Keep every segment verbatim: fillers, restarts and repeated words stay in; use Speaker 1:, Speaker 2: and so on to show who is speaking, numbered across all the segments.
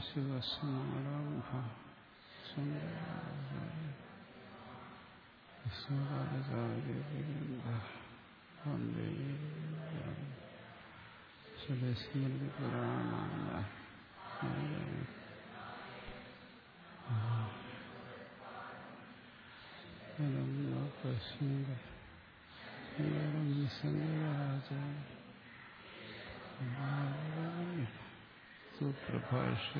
Speaker 1: സദാശിവസമാരംഭ സ്മൃതി പുരാണായ സുപ്രഭാഷ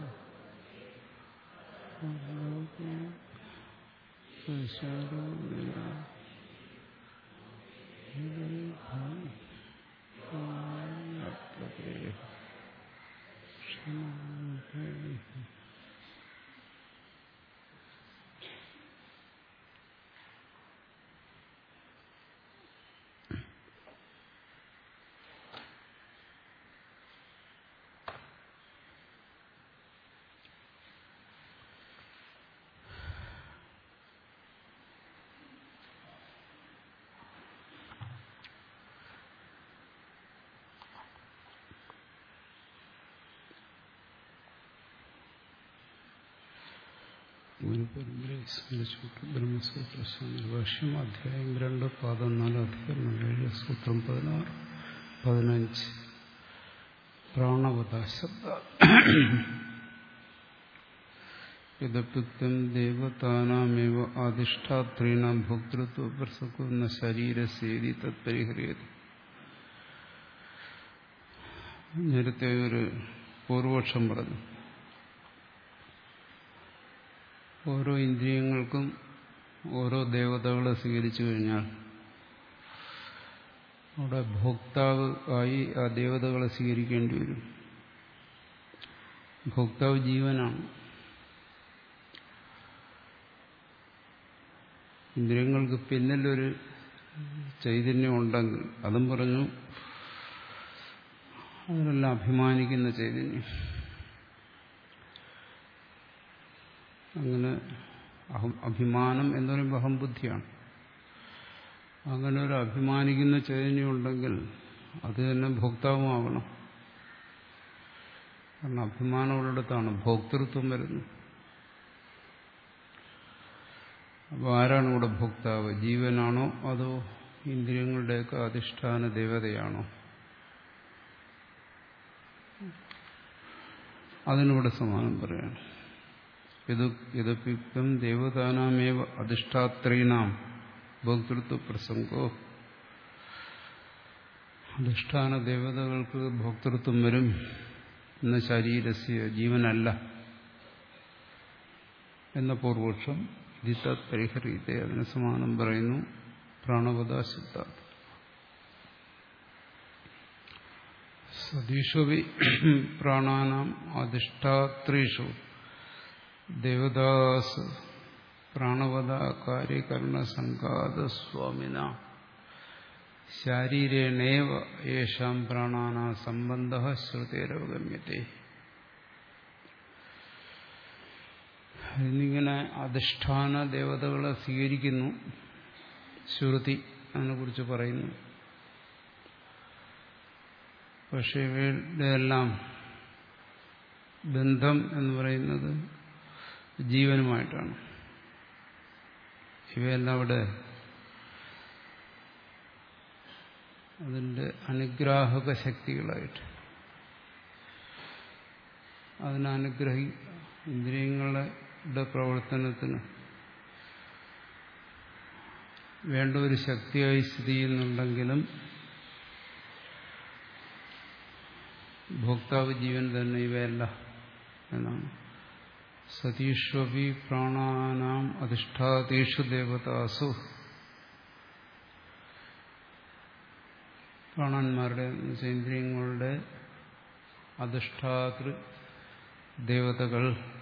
Speaker 1: ബ്രഹ്മസൂത്രഭാഷ്യം അധ്യായം രണ്ട് പാദം നാല് അധികരണം ഏഴ് സൂത്രം പതിനാറ് പതിനഞ്ച് പ്രാണവത ശബ്ദ യദപ്യുക്തം ദേവതാനാമേവ അധിഷ്ഠാത്രീണാം ഭോക്തൃത്വ പ്രസക്തം ശരീരസ്യേതി തത്പരിഹര്യതി. നേരത്തെ ഒരു പൂർവപക്ഷം പറഞ്ഞു. ഓരോ ഇന്ദ്രിയങ്ങൾക്കും ഓരോ ദേവതകളെ സ്വീകരിച്ചു കഴിഞ്ഞാൽ അവിടെ ഭോക്താവ് ആയി ആ ദേവതകളെ സ്വീകരിക്കേണ്ടി വരും. ഭോക്താവ് ജീവനാണ്. ഇന്ദ്രിയങ്ങൾക്ക് പിന്നിലൊരു ചൈതന്യം ഉണ്ടെങ്കിൽ അതും പറഞ്ഞു അതിനെല്ലാം അഭിമാനിക്കുന്ന ചൈതന്യം. അങ്ങനെ അഭിമാനം എന്ന് പറയുമ്പോൾ അഹംബുദ്ധിയാണ്. അങ്ങനെ ഒരു അഭിമാനിക്കുന്ന ചൈതന്യം ഉണ്ടെങ്കിൽ അത് തന്നെ ഭോക്താവുമാകണം. കാരണം അഭിമാനമുള്ളിടത്താണ് ഭോക്തൃത്വം വരുന്നത്. അപ്പോൾ ആരാണ് ഇവിടെ ഭോക്താവ്? ജീവനാണോ അതോ ഇന്ദ്രിയങ്ങളുടെയൊക്കെ അധിഷ്ഠാന ദേവതയാണോ? അതിനിവിടെ സമാനം പറയാണ്. യദപ്യുക്തം ദേവതാനാമേവ അധിഷ്ഠാത്രീണാം ഭോക്തൃത്വ പ്രസംഗോ. അധിഷ്ഠാന ദേവതകൾക്ക് ഭോക്തൃത്വം വരും. എന്ന ശരീരസ്യ ജീവനല്ല എന്ന പൂർവപക്ഷം ഇതിത്തത് പരിഹരിത്തെ അതിന് സമാനം പറയുന്നു. പ്രാണവത ശബ്ദാത് സതീഷുവി പ്രാണാനാം അധിഷ്ഠാത്രീഷു ദേവദാസ് പ്രാണവത കാര്യകരണ സംഘാത സ്വാമിന ശാരീരേണേവ യേഷാം പ്രാണാനാ സംബന്ധ ശ്രുതേരവഗമ്യത്തെ. എന്നിങ്ങനെ അധിഷ്ഠാന ദേവതകളെ സ്വീകരിക്കുന്നു ശ്രുതി അതിനെക്കുറിച്ച് പറയുന്നു. പക്ഷെ ഇവയുടെ എല്ലാം ബന്ധം എന്ന് പറയുന്നത് ജീവനുമായിട്ടാണ്. ഇവയെല്ലാം അവിടെ അതിൻ്റെ അനുഗ്രാഹക ശക്തികളായിട്ട് അതിനനുഗ്രഹി ഇന്ദ്രിയങ്ങളുടെ പ്രവർത്തനത്തിന് വേണ്ട ഒരു ശക്തിയായി സ്ഥിതി ചെയ്യുന്നുണ്ടെങ്കിലും ഭോക്താവ് ജീവൻ തന്നെ ഇവയല്ല എന്നാണ്. സതീഷ്വപി പ്രാണാനാം അധിഷ്ഠാതീഷു ദേവതാസു. പ്രാണന്മാരുടെ ഇന്ദ്രിയങ്ങളുടെ അധിഷ്ഠാതൃ ദേവതകൾ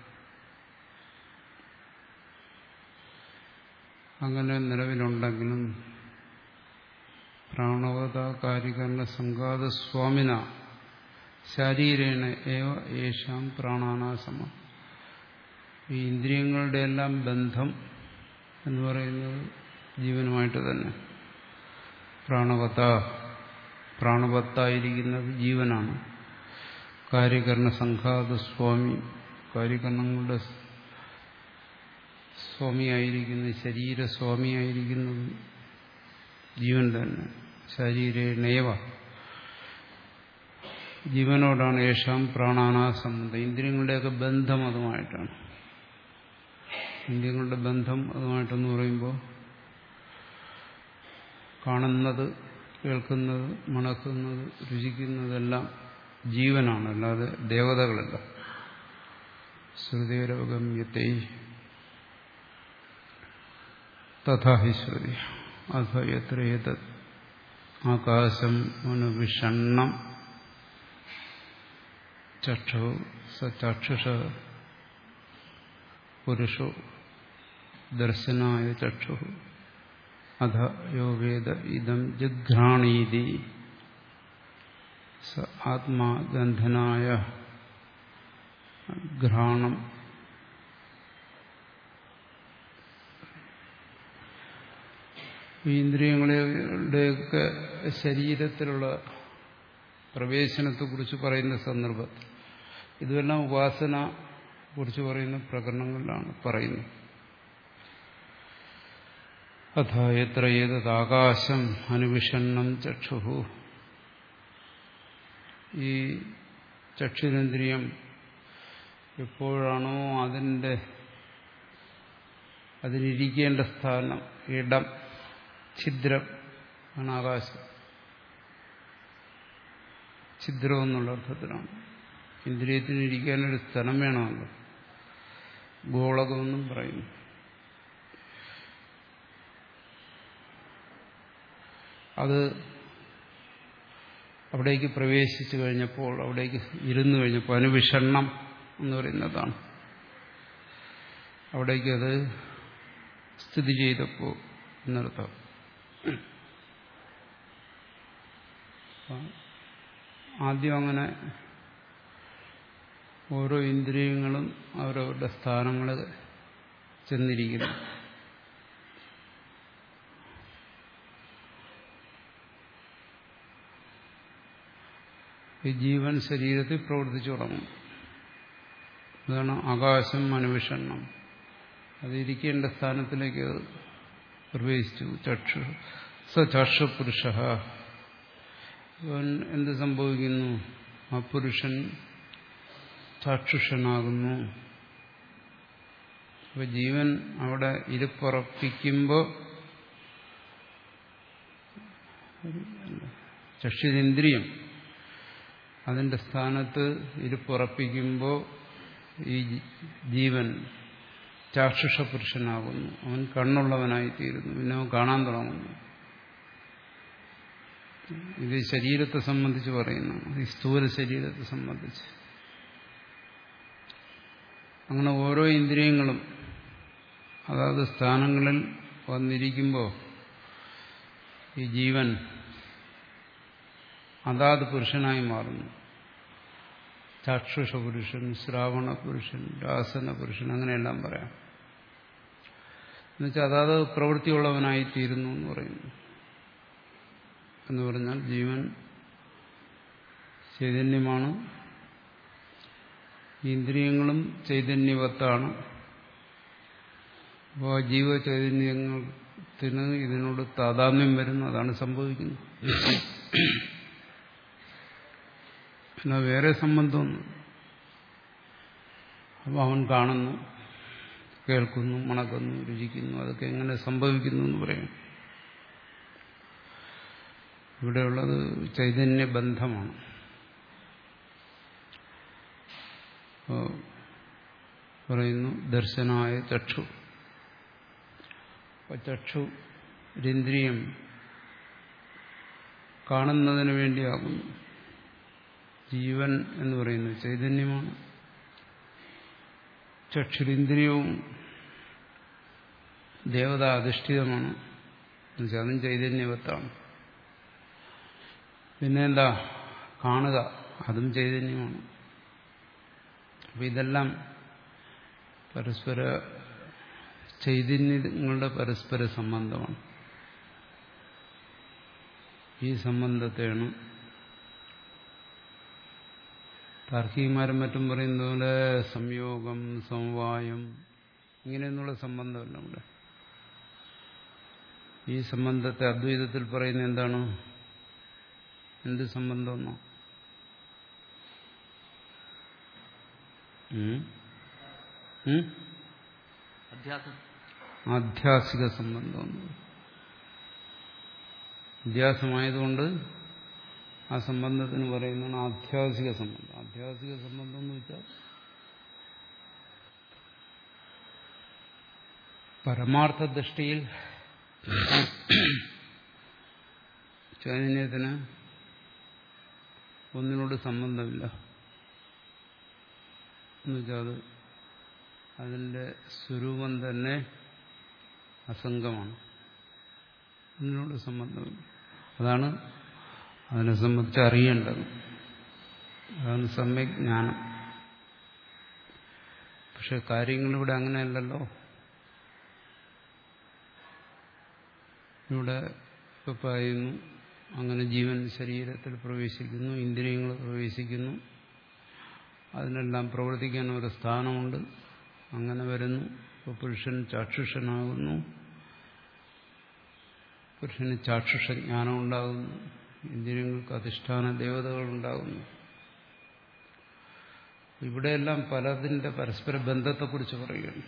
Speaker 1: അങ്ങനെ നിലവിലുണ്ടെങ്കിലും പ്രാണവത കാര്യകരണ സംഘാത സ്വാമിന ശാരീരേണ ഏവ യേഷാം പ്രാണാനാസമ. ഈ ഇന്ദ്രിയങ്ങളുടെ എല്ലാം ബന്ധം എന്ന് പറയുന്നത് ജീവനുമായിട്ട് തന്നെ. പ്രാണവത പ്രാണവത്തായിരിക്കുന്നത് ജീവനാണ്. കാര്യകരണ സംഘാത സ്വാമി, കാര്യകരണങ്ങളുടെ സ്വാമിയായിരിക്കുന്നത്, ശരീരസ്വാമിയായിരിക്കുന്നത് ജീവൻ തന്നെ. ശരീരേണേവ, ജീവനോടാണ് യേശാം പ്രാണാനാ സംബന്ധം. ഇന്ദ്രിയങ്ങളുടെയൊക്കെ ബന്ധം അതുമായിട്ടാണ്. ഇന്ദ്രിയങ്ങളുടെ ബന്ധം അതുമായിട്ടെന്ന് പറയുമ്പോൾ കാണുന്നത്, കേൾക്കുന്നത്, മണക്കുന്നത്, രുചിക്കുന്നതെല്ലാം ജീവനാണ്, അല്ലാതെ ദേവതകളല്ല. ശ്രുതിരവഗമ്യത്തെ തഥാ ഹി ശ്രുതി അഥ യത്ര ഏതത് ആകാശം അനുവിഷണ്ണം ചക്ഷു സ ചക്ഷുഷ പുരുഷോ ദർശനായ ചക്ഷു അധ യോ വേദ ഇദം ജിഘ്രാണീതി സ ആത്മാഗന്ധനായ ഘ്രാണം. ഇന്ദ്രിയങ്ങളുടെയൊക്കെ ശരീരത്തിലുള്ള പ്രവേശനത്തെക്കുറിച്ച് പറയുന്ന സന്ദർഭത്തിൽ ഇതെല്ലാം ഉപാസന കുറിച്ച് പറയുന്ന പ്രകരണങ്ങളിലാണ് പറയുന്നത്. അഥ എത്ര ഏതത് ആകാശം അനുവിഷണ്ണം ചക്ഷുഹു, ഈ ചക്ഷുരേന്ദ്രിയം എപ്പോഴാണോ അതിൻ്റെ അതിനിരിക്കേണ്ട സ്ഥാനം, ഇടം, ഛിദ്രം ആണ് ആകാശം. ഛിദ്രം എന്നുള്ള അർത്ഥത്തിലാണ്. ഇന്ദ്രിയത്തിന് ഇരിക്കാനൊരു സ്ഥലം വേണമല്ലോ, ഗോളകമെന്നും പറയുന്നു. അത് അവിടേക്ക് പ്രവേശിച്ചു കഴിഞ്ഞപ്പോൾ, അവിടേക്ക് ഇരുന്നു കഴിഞ്ഞപ്പോൾ, അനുവിഷണ്ണം എന്ന് പറയുന്നതാണ്. അവിടേക്ക് അത് സ്ഥിതി ചെയ്തപ്പോൾ എന്നർത്ഥം. ആദ്യം അങ്ങനെ ഓരോ ഇന്ദ്രിയങ്ങളും അവരവരുടെ സ്ഥാനങ്ങൾ ചെന്നിരിക്കുന്നു. ഈ ജീവൻ ശരീരത്തിൽ പ്രവർത്തിച്ചു തുടങ്ങും. അതാണ് ആകാശം അനുവിഷണ്ണം. അത് ഇരിക്കേണ്ട സ്ഥാനത്തിലേക്ക് പ്രവേശിച്ചു. ചക്ഷു സ ചക്ഷു പുരുഷ, എന്ത് സംഭവിക്കുന്നു? ആ പുരുഷൻ ചക്ഷുഷനാകുന്നു. അപ്പൊ ജീവൻ അവിടെ ഇരുപ്പുറപ്പിക്കുമ്പോൾ ചക്ഷുരേന്ദ്രിയം അതിന്റെ സ്ഥാനത്ത് ഇരുപ്പുറപ്പിക്കുമ്പോൾ ഈ ജീവൻ ചാക്ഷുഷ പുരുഷനാകുന്നു. അവൻ കണ്ണുള്ളവനായിത്തീരുന്നു. പിന്നെ അവൻ കാണാൻ തുടങ്ങുന്നു. ഇത് ശരീരത്തെ സംബന്ധിച്ച് പറയുന്നു, ഈ സ്ഥൂല ശരീരത്തെ സംബന്ധിച്ച്. അങ്ങനെ ഓരോ ഇന്ദ്രിയങ്ങളും അതാത് സ്ഥാനങ്ങളിൽ വന്നിരിക്കുമ്പോൾ ഈ ജീവൻ അതാത് പുരുഷനായി മാറുന്നു. ചാക്ഷുഷ പുരുഷൻ, ശ്രാവണ പുരുഷൻ, രാസന പുരുഷൻ, അങ്ങനെയെല്ലാം പറയാം. എന്നുവെച്ചാൽ അതാത് പ്രവൃത്തിയുള്ളവനായിത്തീരുന്നു എന്ന് പറയുന്നു. എന്ന് പറഞ്ഞാൽ ജീവൻ ചൈതന്യമാണ്, ഇന്ദ്രിയങ്ങളും ചൈതന്യവത്താണ്. അപ്പോൾ ജീവചൈതന്യത്തിന് ഇതിനോട് താതാത്മ്യം വരുന്നു. അതാണ് സംഭവിക്കുന്നത്. പിന്നെ വേറെ സംബന്ധമൊന്നും. അപ്പോൾ അവൻ കാണുന്നു, കേൾക്കുന്നു, മണക്കുന്നു, രുചിക്കുന്നു. അതൊക്കെ എങ്ങനെ സംഭവിക്കുന്നു എന്ന് പറയും. ഇവിടെയുള്ളത് ചൈതന്യബന്ധമാണ്. പറയുന്നു ദർശനായ ചക്ഷു. ചക്ഷു രേന്ദ്രിയം കാണുന്നതിന് വേണ്ടിയാകുന്നു. ജീവൻ എന്ന് പറയുന്നത് ചൈതന്യമാണ്. ചക്ഷുരേന്ദ്രിയവും ദേവതാ അധിഷ്ഠിതമാണ്. എന്നുവെച്ചാൽ അതും ചൈതന്യവത്താണ്. പിന്നെ എന്താ? കാണുക, അതും ചൈതന്യമാണ്. അപ്പം ഇതെല്ലാം പരസ്പര ചൈതന്യങ്ങളുടെ പരസ്പര സംബന്ധമാണ്. ഈ സംബന്ധത്തെയാണ് താർക്കികന്മാരും മറ്റും പറയുന്ന പോലെ സംയോഗം, സമവായം ഇങ്ങനെയൊന്നുള്ള സംബന്ധമല്ല ഇവിടെ. ഈ സംബന്ധത്തെ അദ്വൈതത്തിൽ പറയുന്ന എന്താണ്? എന്ത് സംബന്ധമെന്നോ? ആധ്യാസിക സംബന്ധം. അധ്യാസമായതുകൊണ്ട് ആ സംബന്ധത്തിന് പറയുന്നതാണ് ആധ്യാസിക സംബന്ധം. ആധ്യാസിക സംബന്ധം എന്ന് വെച്ചാൽ പരമാർത്ഥ ദൃഷ്ടിയിൽ ചൈതന്യത്തിന് ഒന്നിനോട് സംബന്ധമില്ല എന്നുവെച്ചാൽ അത് അതിൻ്റെ സ്വരൂപം തന്നെ അസംഗമാണ്. ഒന്നിനോട് സംബന്ധമില്ല. അതാണ് അതിനെ സംബന്ധിച്ച് അറിയേണ്ടത്. അതാണ് സമ്യജ്ഞാനം. പക്ഷെ കാര്യങ്ങളിവിടെ അങ്ങനെയല്ലല്ലോ. ഇവിടെ ഇപ്പം പറയുന്നു, അങ്ങനെ ജീവൻ ശരീരത്തിൽ പ്രവേശിക്കുന്നു, ഇന്ദ്രിയങ്ങൾ പ്രവേശിക്കുന്നു, അതിനെല്ലാം പ്രവർത്തിക്കാൻ ഒരു സ്ഥാനമുണ്ട്. അങ്ങനെ വരുന്നു. ഇപ്പോൾ പുരുഷൻ ചാക്ഷുഷനാകുന്നു, പുരുഷന് ചാക്ഷുഷ ജ്ഞാനം ഉണ്ടാകുന്നു, ഇന്ദ്രിയങ്ങൾക്ക് അധിഷ്ഠാന ദേവതകളുണ്ടാകുന്നു. ഇവിടെയെല്ലാം പലതിൻ്റെ പരസ്പര ബന്ധത്തെക്കുറിച്ച് പറയുകയാണ്.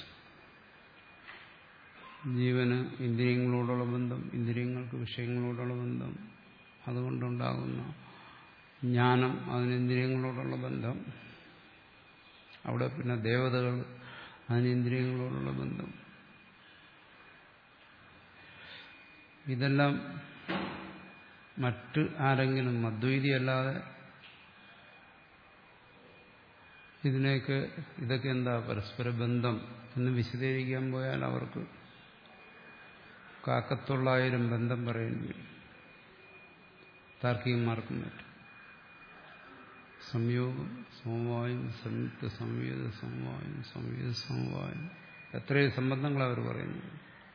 Speaker 1: ജീവന് ഇന്ദ്രിയങ്ങളോടുള്ള ബന്ധം, ഇന്ദ്രിയങ്ങൾക്ക് വിഷയങ്ങളോടുള്ള ബന്ധം, അതുകൊണ്ടുണ്ടാകുന്ന ജ്ഞാനം, അതിന് ഇന്ദ്രിയങ്ങളോടുള്ള ബന്ധം, അവിടെ പിന്നെ ദേവതകൾ, അതിന് ഇന്ദ്രിയങ്ങളോടുള്ള ബന്ധം. ഇതെല്ലാം മറ്റ് ആരെങ്കിലും അദ്വൈതിയല്ലാതെ ഇതിനെയൊക്കെ ഇതൊക്കെ എന്താ പരസ്പര ബന്ധം എന്ന് വിശദീകരിക്കാൻ പോയാൽ അവർക്ക് കാക്കത്തൊള്ളായിരം ബന്ധം പറയേണ്ടി വരും. താർക്കികന്മാർക്കും പറ്റും. സംയോഗം, സമവായം, സംയുക്ത സംവേദ സമവായം, സംവേദ സമവായം, എത്രയും സംബന്ധങ്ങൾ അവർ പറയുന്നത്.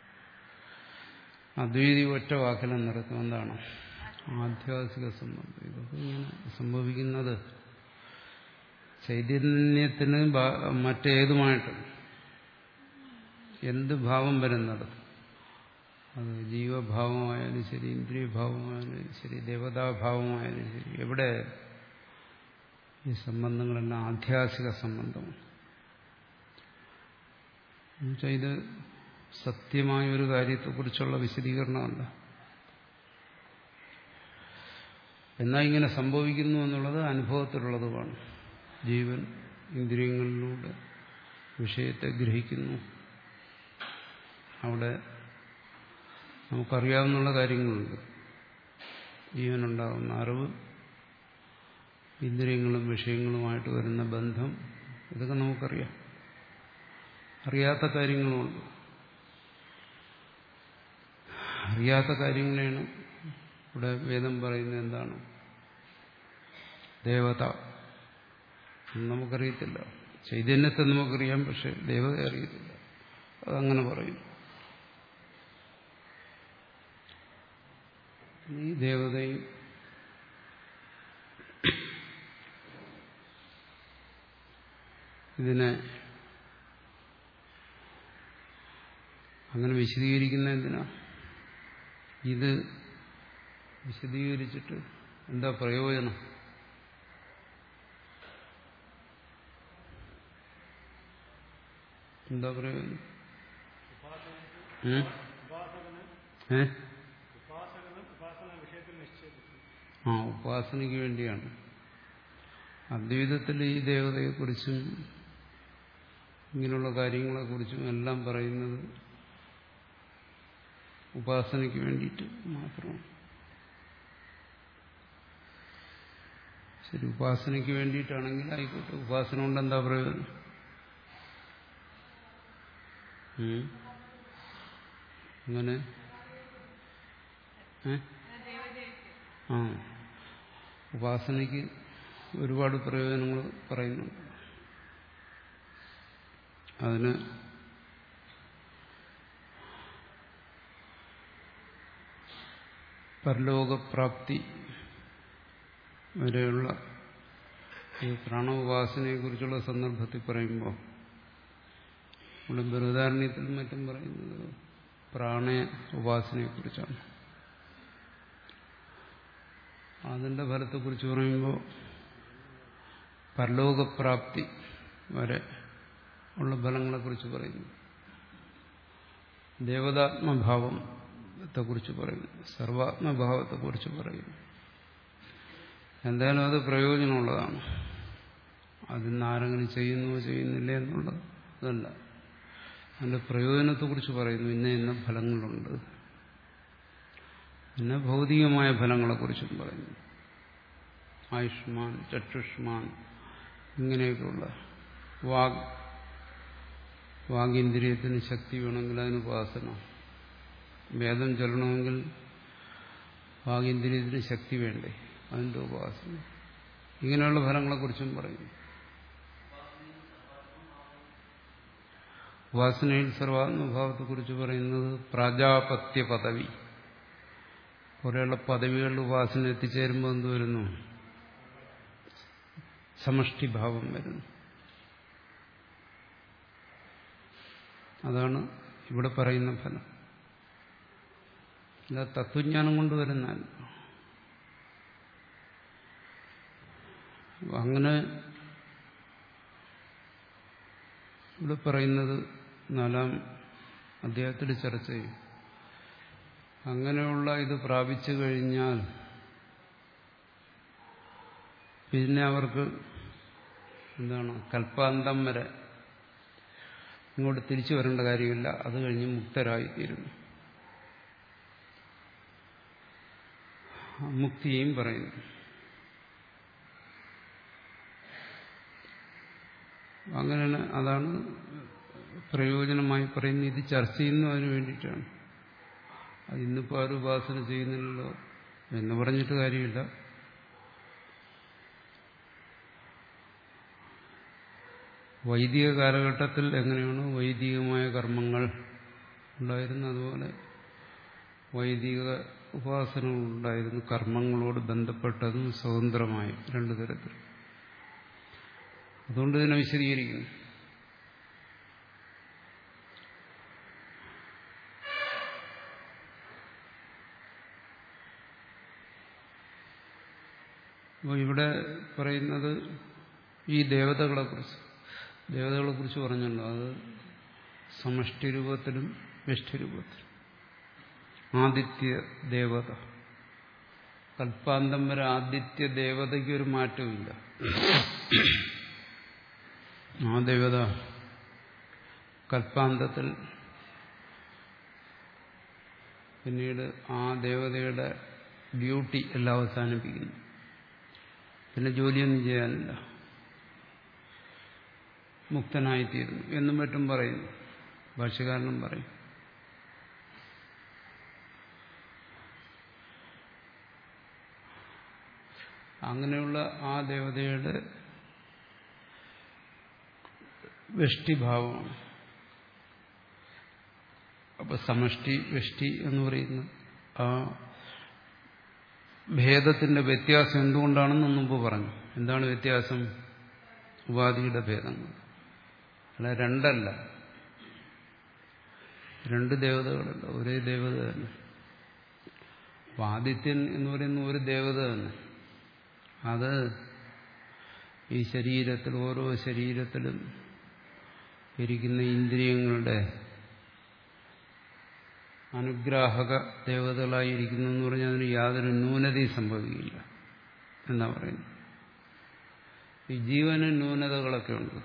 Speaker 1: അദ്വൈതി ഒറ്റ വാക്കിലും നിർത്തും. എന്താണ്? ആധ്യാത്മിക സംബന്ധം. ഇതൊക്കെ ഇങ്ങനെ സംഭവിക്കുന്നത് ചൈതന്യത്തിന് മറ്റേതുമായിട്ട് എന്ത് ഭാവം വരുന്നത്, അത് ജീവഭാവമായാലും ശരി, ഇന്ദ്രിയഭാവമായാലും ശരി, ദേവതാഭാവമായാലും ശരി, എവിടെ ഈ സംബന്ധങ്ങളെല്ലാം ആധ്യാത്മിക സംബന്ധമാണ്. എന്നുവെച്ചാൽ ഇത് സത്യമായ ഒരു കാര്യത്തെക്കുറിച്ചുള്ള വിശദീകരണമല്ല. എന്നാൽ ഇങ്ങനെ സംഭവിക്കുന്നു എന്നുള്ളത് അനുഭവത്തിലുള്ളതുമാണ്. ജീവൻ ഇന്ദ്രിയങ്ങളിലൂടെ വിഷയത്തെ ഗ്രഹിക്കുന്നു. അവിടെ നമുക്കറിയാവുന്ന കാര്യങ്ങളുണ്ട്. ജീവനുണ്ടാകുന്ന അറിവ്, ഇന്ദ്രിയങ്ങളും വിഷയങ്ങളുമായിട്ട് വരുന്ന ബന്ധം, ഇതൊക്കെ നമുക്കറിയാം. അറിയാത്ത കാര്യങ്ങളുമുണ്ട്. അറിയാത്ത കാര്യങ്ങളെയാണ് ഇവിടെ വേദം പറയുന്നത്. എന്താണ്? ദേവത നമുക്കറിയത്തില്ല. ചൈതന്യത്തെ നമുക്കറിയാം, പക്ഷെ ദേവത അറിയത്തില്ല. അതങ്ങനെ പറയും. ഈ ദേവതയും ഇതിനെ അങ്ങനെ വിശദീകരിക്കുന്ന എന്തിനാ? ഇത് വിശദീകരിച്ചിട്ട് എന്താ പ്രയോജനം? എന്താ പ്രയോജനം? ഏ ആ ഉപാസനയ്ക്ക് വേണ്ടിയാണ്. അദ്വൈതത്തിൽ ഈ ദേവതയെക്കുറിച്ചും ഇങ്ങനെയുള്ള കാര്യങ്ങളെക്കുറിച്ചും എല്ലാം പറയുന്നത് ഉപാസനയ്ക്ക് വേണ്ടിയിട്ട് മാത്രമാണ്. ശരി, ഉപാസനയ്ക്ക് വേണ്ടിയിട്ടാണെങ്കിൽ ആയിക്കോട്ടെ. ഉപാസന കൊണ്ട് എന്താ പ്രയോജനം? അങ്ങനെ ഏ ആ ഉപാസനയ്ക്ക് ഒരുപാട് പ്രയോജനങ്ങൾ പറയുന്നുണ്ട്. അതിന് പരലോകപ്രാപ്തി വരെയുള്ള ഈ പ്രാണോപാസനയെ കുറിച്ചുള്ള സന്ദർഭത്തിൽ പറയുമ്പോൾ ഇവിടെ ബൃഹദാരണ്യത്തിലും മറ്റും പറയുന്നത് പ്രാണ ഉപാസനയെ കുറിച്ചാണ്. അതിന്റെ ഫലത്തെക്കുറിച്ച് പറയുമ്പോൾ പരലോകപ്രാപ്തി വരെ ഉള്ള ഫലങ്ങളെക്കുറിച്ച് പറയുന്നു. ദേവതാത്മഭാവത്തെക്കുറിച്ച് പറയുന്നു, സർവാത്മഭാവത്തെക്കുറിച്ച് പറയുന്നു. എന്തായാലും അത് പ്രയോജനമുള്ളതാണ്. അതിന് ആരെങ്കിലും ചെയ്യുന്നുവോ ചെയ്യുന്നില്ല എന്നുള്ളത് അതല്ല. അതിന്റെ പ്രയോജനത്തെക്കുറിച്ച് പറയുന്നു. ഇന്ന ഇന്ന ഫലങ്ങളുണ്ട്. പിന്നെ ഭൗതികമായ ഫലങ്ങളെക്കുറിച്ചും പറയുന്നു. ആയുഷ്മാൻ, ചക്ഷുഷ്മാൻ, ഇങ്ങനെയൊക്കെയുള്ള വാഗ് വാഗീന്ദ്രിയത്തിന് ശക്തി വേണമെങ്കിൽ അതിന് ഉപാസന. വേദം ചൊല്ലണമെങ്കിൽ വാഗീന്ദ്രിയത്തിന് ശക്തി വേണ്ടേ, അതിൻ്റെ ഉപാസന. ഇങ്ങനെയുള്ള ഫലങ്ങളെക്കുറിച്ചും പറയുന്നു. ഉപാസനയിൽ സർവാത്മഭാവത്തെക്കുറിച്ച് പറയുന്നത് പ്രാജാപത്യ പദവി പോലെയുള്ള പദവികളുടെ ഉപാസന എത്തിച്ചേരുമ്പോൾ എന്ത് വരുന്നു? സമഷ്ടിഭാവം വരുന്നു. അതാണ് ഇവിടെ പറയുന്ന ഫലം. ഇത് തത്വജ്ഞാനം കൊണ്ട് വരുന്നതല്ല. അങ്ങനെ ഇവിടെ പറയുന്നത് നാലാം അധ്യായത്തിൽ ചർച്ച ചെയ്യും. അങ്ങനെയുള്ള ഇത് പ്രാപിച്ചു കഴിഞ്ഞാൽ പിന്നെ അവർക്ക് എന്താണ്, കൽപ്പാന്തം വരെ ഇങ്ങോട്ട് തിരിച്ചു വരേണ്ട കാര്യമില്ല. അത് കഴിഞ്ഞ് മുക്തരായിത്തീരുന്നു. മുക്തിയെയും പറയുന്നു. അങ്ങനെ അതാണ് പ്രയോജനമായി പറയുന്നത്. ഇത് ചർച്ച ചെയ്യുന്നതിന് വേണ്ടിയിട്ടാണ്. അത് ഇന്നിപ്പോൾ ആരും ഉപാസന ചെയ്യുന്നില്ലല്ലോ എന്ന് പറഞ്ഞിട്ട് കാര്യമില്ല. വൈദിക കാലഘട്ടത്തിൽ എങ്ങനെയാണ് വൈദികമായ കർമ്മങ്ങൾ ഉണ്ടായിരുന്നു, അതുപോലെ വൈദിക ഉപാസനകളുണ്ടായിരുന്നു. കർമ്മങ്ങളോട് ബന്ധപ്പെട്ടതും സ്വതന്ത്രമായും രണ്ടു തരത്തിൽ. അതുകൊണ്ട് ഇതിനെ വിശദീകരിക്കുന്നു. അപ്പോൾ ഇവിടെ പറയുന്നത് ഈ ദേവതകളെക്കുറിച്ച് ദേവതകളെക്കുറിച്ച് പറഞ്ഞല്ലോ. അത് സമഷ്ടി രൂപത്തിലും വ്യഷ്ടി രൂപത്തിലും. ആദിത്യ ദേവത, കൽപ്പാന്തം വരെ ആദിത്യ ദേവതയ്ക്ക് ഒരു മാറ്റമില്ല. ആ ദേവത കൽപ്പാന്തത്തിൽ പിന്നീട് ആ ദേവതയുടെ ഡ്യൂട്ടി എല്ലാം അവസാനിപ്പിക്കുന്നു. പിന്നെ ജോലിയൊന്നും ചെയ്യാനില്ല, മുക്തനായിത്തീരുന്നു എന്നും മറ്റും പറയുന്നു. ഭാഷ്യകാരനും പറയും. അങ്ങനെയുള്ള ആ ദേവതയുടെ വെഷ്ടിഭാവമാണ്. അപ്പൊ സമഷ്ടി വെഷ്ടി എന്ന് പറയുന്ന ആ ഭേദത്തിന്റെ വ്യത്യാസം എന്തുകൊണ്ടാണെന്ന് മുമ്പ് പറഞ്ഞു. എന്താണ് വ്യത്യാസം? ഉപാധിയുടെ ഭേദങ്ങൾ. അല്ല, രണ്ടല്ല, രണ്ട് ദേവതകളല്ല, ഒരേ ദേവത തന്നെ. ആദിത്യൻ എന്ന് പറയുന്ന ഒരു ദേവത തന്നെ. അത് ഈ ശരീരത്തിൽ, ഓരോ ശരീരത്തിലും ഇരിക്കുന്ന ഇന്ദ്രിയങ്ങളുടെ അനുഗ്രാഹക ദേവതകളായിരിക്കുന്നു എന്ന് പറഞ്ഞാൽ അതിന് യാതൊരു ന്യൂനതയും സംഭവിക്കില്ല എന്നാ പറയുന്നത്. ഈ ജീവന് ന്യൂനതകളൊക്കെ ഉണ്ട്.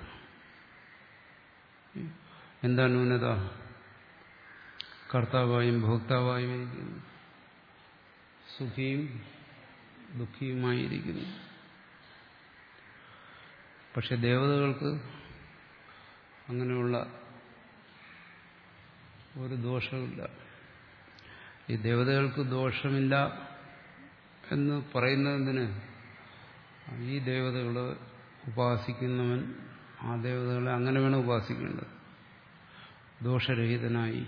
Speaker 1: എന്താ ന്യൂനത? കർത്താവായും ഭോക്താവായും ഇരിക്കുന്നു, സുഖിയും ദുഃഖിയുമായിരിക്കുന്നു. പക്ഷെ ദേവതകൾക്ക് അങ്ങനെയുള്ള ഒരു ദോഷമില്ല. ഈ ദേവതകൾക്ക് ദോഷമില്ല എന്ന് പറയുന്നതിന് ഈ ദേവതകളെ ഉപാസിക്കുന്നവൻ ആ ദേവതകളെ അങ്ങനെ വേണം ഉപാസിക്കേണ്ടത്, ദോഷരഹിതനായി.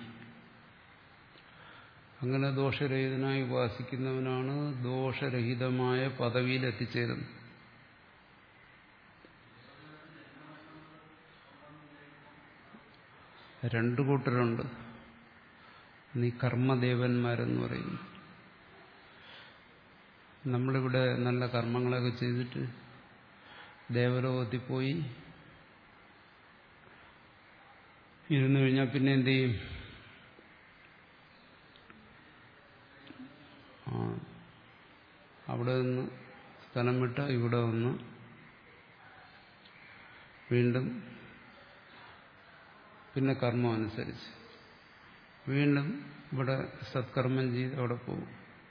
Speaker 1: അങ്ങനെ ദോഷരഹിതനായി ഉപാസിക്കുന്നവനാണ് ദോഷരഹിതമായ പദവിയിൽ എത്തിച്ചേരുന്നത്. രണ്ടു കൂട്ടരുണ്ട്. നീ കർമ്മദേവന്മാരെന്ന് പറയുന്നു. നമ്മളിവിടെ നല്ല കർമ്മങ്ങളൊക്കെ ചെയ്തിട്ട് ദേവലോകത്തിൽ പോയി ഇരുന്നു കഴിഞ്ഞാൽ പിന്നെ എന്ത് ചെയ്യും? ആ അവിടെ നിന്ന് സ്ഥലം വിട്ട് ഇവിടെ വന്ന് വീണ്ടും പിന്നെ കർമ്മം അനുസരിച്ച് വീണ്ടും ഇവിടെ സത്കർമ്മം ചെയ്ത് അവിടെ പോകും.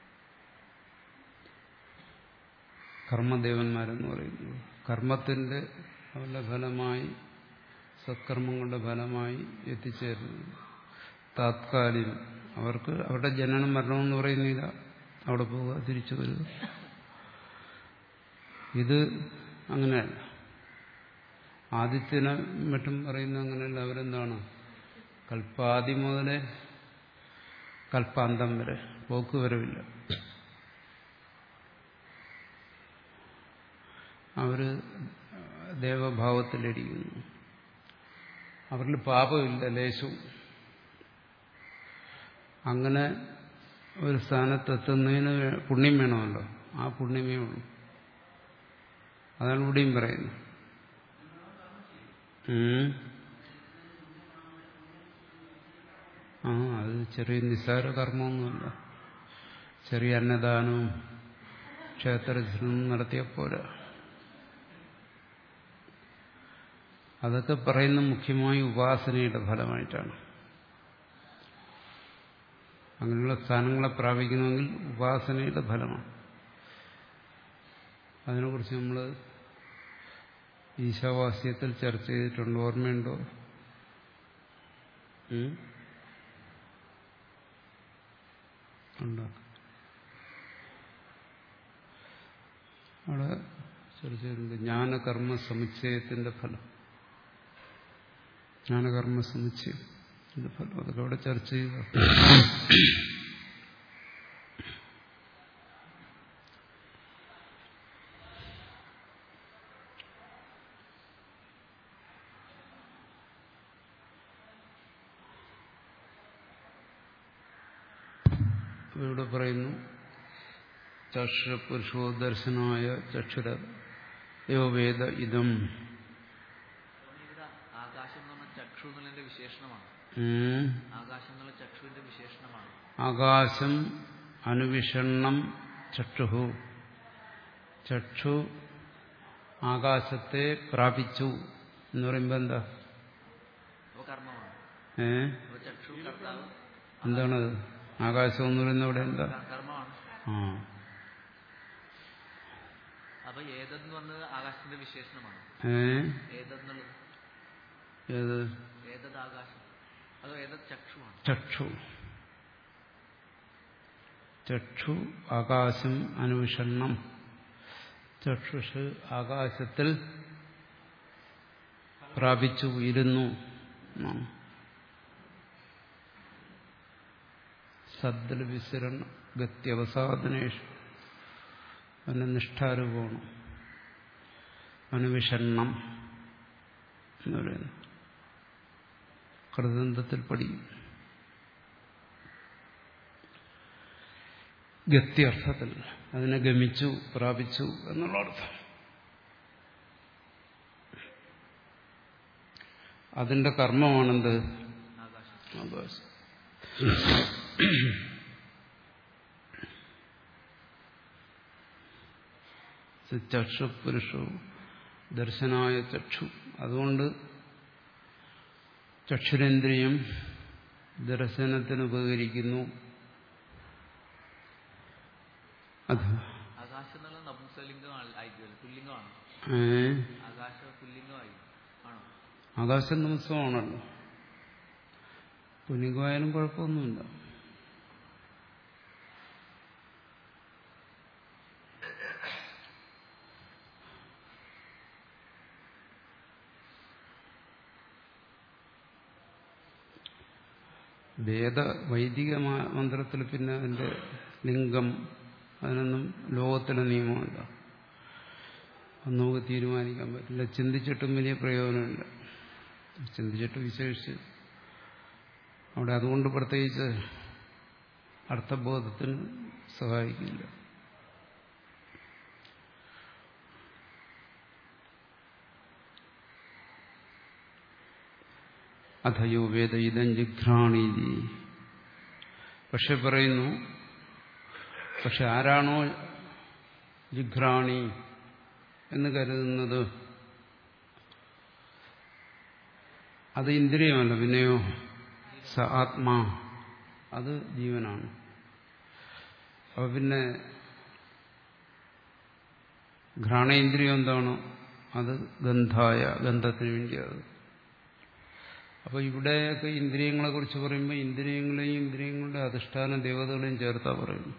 Speaker 1: കർമ്മദേവന്മാരെന്ന് പറയുന്നത് കർമ്മത്തിന്റെ അവരുടെ ഫലമായി സത്കർമ്മങ്ങളുടെ ഫലമായി എത്തിച്ചേരുന്നത് താത്കാലികം. അവർക്ക് അവരുടെ ജനനം മരണമെന്ന് പറയുന്നില്ല. അവിടെ പോവുക, തിരിച്ചു വരിക. ഇത് അങ്ങനെയല്ല. ആദിത്യനെ മറ്റും പറയുന്ന അങ്ങനെയല്ല. അവരെന്താണ്? കൽപ്പാദി മുതലേ കൽപ്പാന്തം വരെ പോക്കുവരവില്ല. അവര് ദേവഭാവത്തിലിരിക്കുന്നു. അവരിൽ പാപമില്ല ലേശവും. അങ്ങനെ ഒരു സ്ഥാനത്തെത്തുന്നതിന് പുണ്യം വേണമല്ലോ. ആ പുണ്യമേ ഉള്ളൂ. അതാണ് ഇവിടെയും പറയുന്നത്. ആ അത് ചെറിയ നിസ്സാര കർമ്മമൊന്നുമല്ല. ചെറിയ അന്നദാനവും ക്ഷേത്രത്തിനും നടത്തിയ പോലെ. അതൊക്കെ പറയുന്ന മുഖ്യമായി ഉപാസനയുടെ ഫലമായിട്ടാണ്. അങ്ങനെയുള്ള സ്ഥാനങ്ങളെ പ്രാപിക്കണമെങ്കിൽ ഉപാസനയുടെ ഫലമാണ്. അതിനെക്കുറിച്ച് നമ്മൾ ഈശാവാസ്യത്തിൽ ചർച്ച ചെയ്തിട്ടുണ്ട്. ഓർമ്മയുണ്ടോ? ഉണ്ടോ? അവിടെ ചർച്ച ചെയ്തിട്ടുണ്ട് ജ്ഞാനകർമ്മ സമുച്ചയത്തിന്റെ ഫലം. ജ്ഞാനകർമ്മ സമുച്ചയത്തിന്റെ ഫലം അതൊക്കെ അവിടെ ചർച്ച ചെയ്ത. ഇവിടെ പറയുന്നു ചക്ഷുപുരുഷോ ദർശനായ ചക്ഷുര യോ വേദ ഇതം. ആകാശം അനുവിഷണ്ണം ചക്ഷു. ചക്ഷു ആകാശത്തെ പ്രാപിച്ചു എന്ന് പറയുമ്പോ എന്താ? ഏ എന്താണത്? ആകാശം എന്ന് പറയുന്ന ഇവിടെ എന്താ? ആ
Speaker 2: ആകാശത്തിന്റെ വിശേഷണമാണ്.
Speaker 1: ചക്ഷു. ചക്ഷു ആകാശം അനുവിഷണ്ണം. ചക്ഷുഷ് ആകാശത്തിൽ പ്രാപിച്ചു ഇരുന്നു. സദ്ദൽ വിസരണ ഗത്യവസാദനേഷു. അതിന് നിഷ്ഠാരൂപമാണ് അനുവിഷണ്ണം എന്ന് പറയുന്നത്. കൃതന്തത്തിൽ പഠിക്കും. ഗത്യർത്ഥത്തിൽ അതിനെ ഗമിച്ചു പ്രാപിച്ചു എന്നുള്ള അർത്ഥം. അതിന്റെ കർമ്മമാണെന്ത്? ആകാശം. ചക്ഷു പുരുഷോ ദർശനായ ചക്ഷു. അതുകൊണ്ട് ചക്ഷുരേന്ദ്രിയം ദർശനത്തിന് ഉപകരിക്കുന്നു. അത് ആകാശം നമസ്സമാണല്ലോ. പുല്ലിംഗമായാലും കുഴപ്പമൊന്നുമില്ല. വേദ വൈദിക മന്ത്രത്തിൽ പിന്നെ അതിന്റെ ലിംഗം അതിനൊന്നും ലോകത്തിലെ നിയമമല്ല. അത് നമുക്ക് തീരുമാനിക്കാൻ പറ്റില്ല. ചിന്തിച്ചിട്ടും വലിയ പ്രയോജനമില്ല. ചിന്തിച്ചിട്ട് വിശേഷിച്ച് അവിടെ അതുകൊണ്ട് പ്രത്യേകിച്ച് അർത്ഥബോധത്തിന് സഹായിക്കില്ല. അഥയോ വേദ ഇതം ജിഘ്രാണീതി. പക്ഷെ പറയുന്നു, പക്ഷെ ആരാണോ ജിഘ്രാണി എന്ന് കരുതുന്നത് അത് ഇന്ദ്രിയമല്ല, പിന്നെയോ സ ആത്മാ, അത് ജീവനാണ്. അപ്പൊ പിന്നെ ഘ്രാണേന്ദ്രിയം എന്താണോ അത് ഗന്ധായ, ഗന്ധത്തിന് വേണ്ടിയത്. അപ്പൊ ഇവിടെയൊക്കെ ഇന്ദ്രിയങ്ങളെ കുറിച്ച് പറയുമ്പോൾ ഇന്ദ്രിയങ്ങളെയും ഇന്ദ്രിയങ്ങളുടെ അധിഷ്ഠാന ദേവതകളെയും ചേർത്താ പറയുന്നു.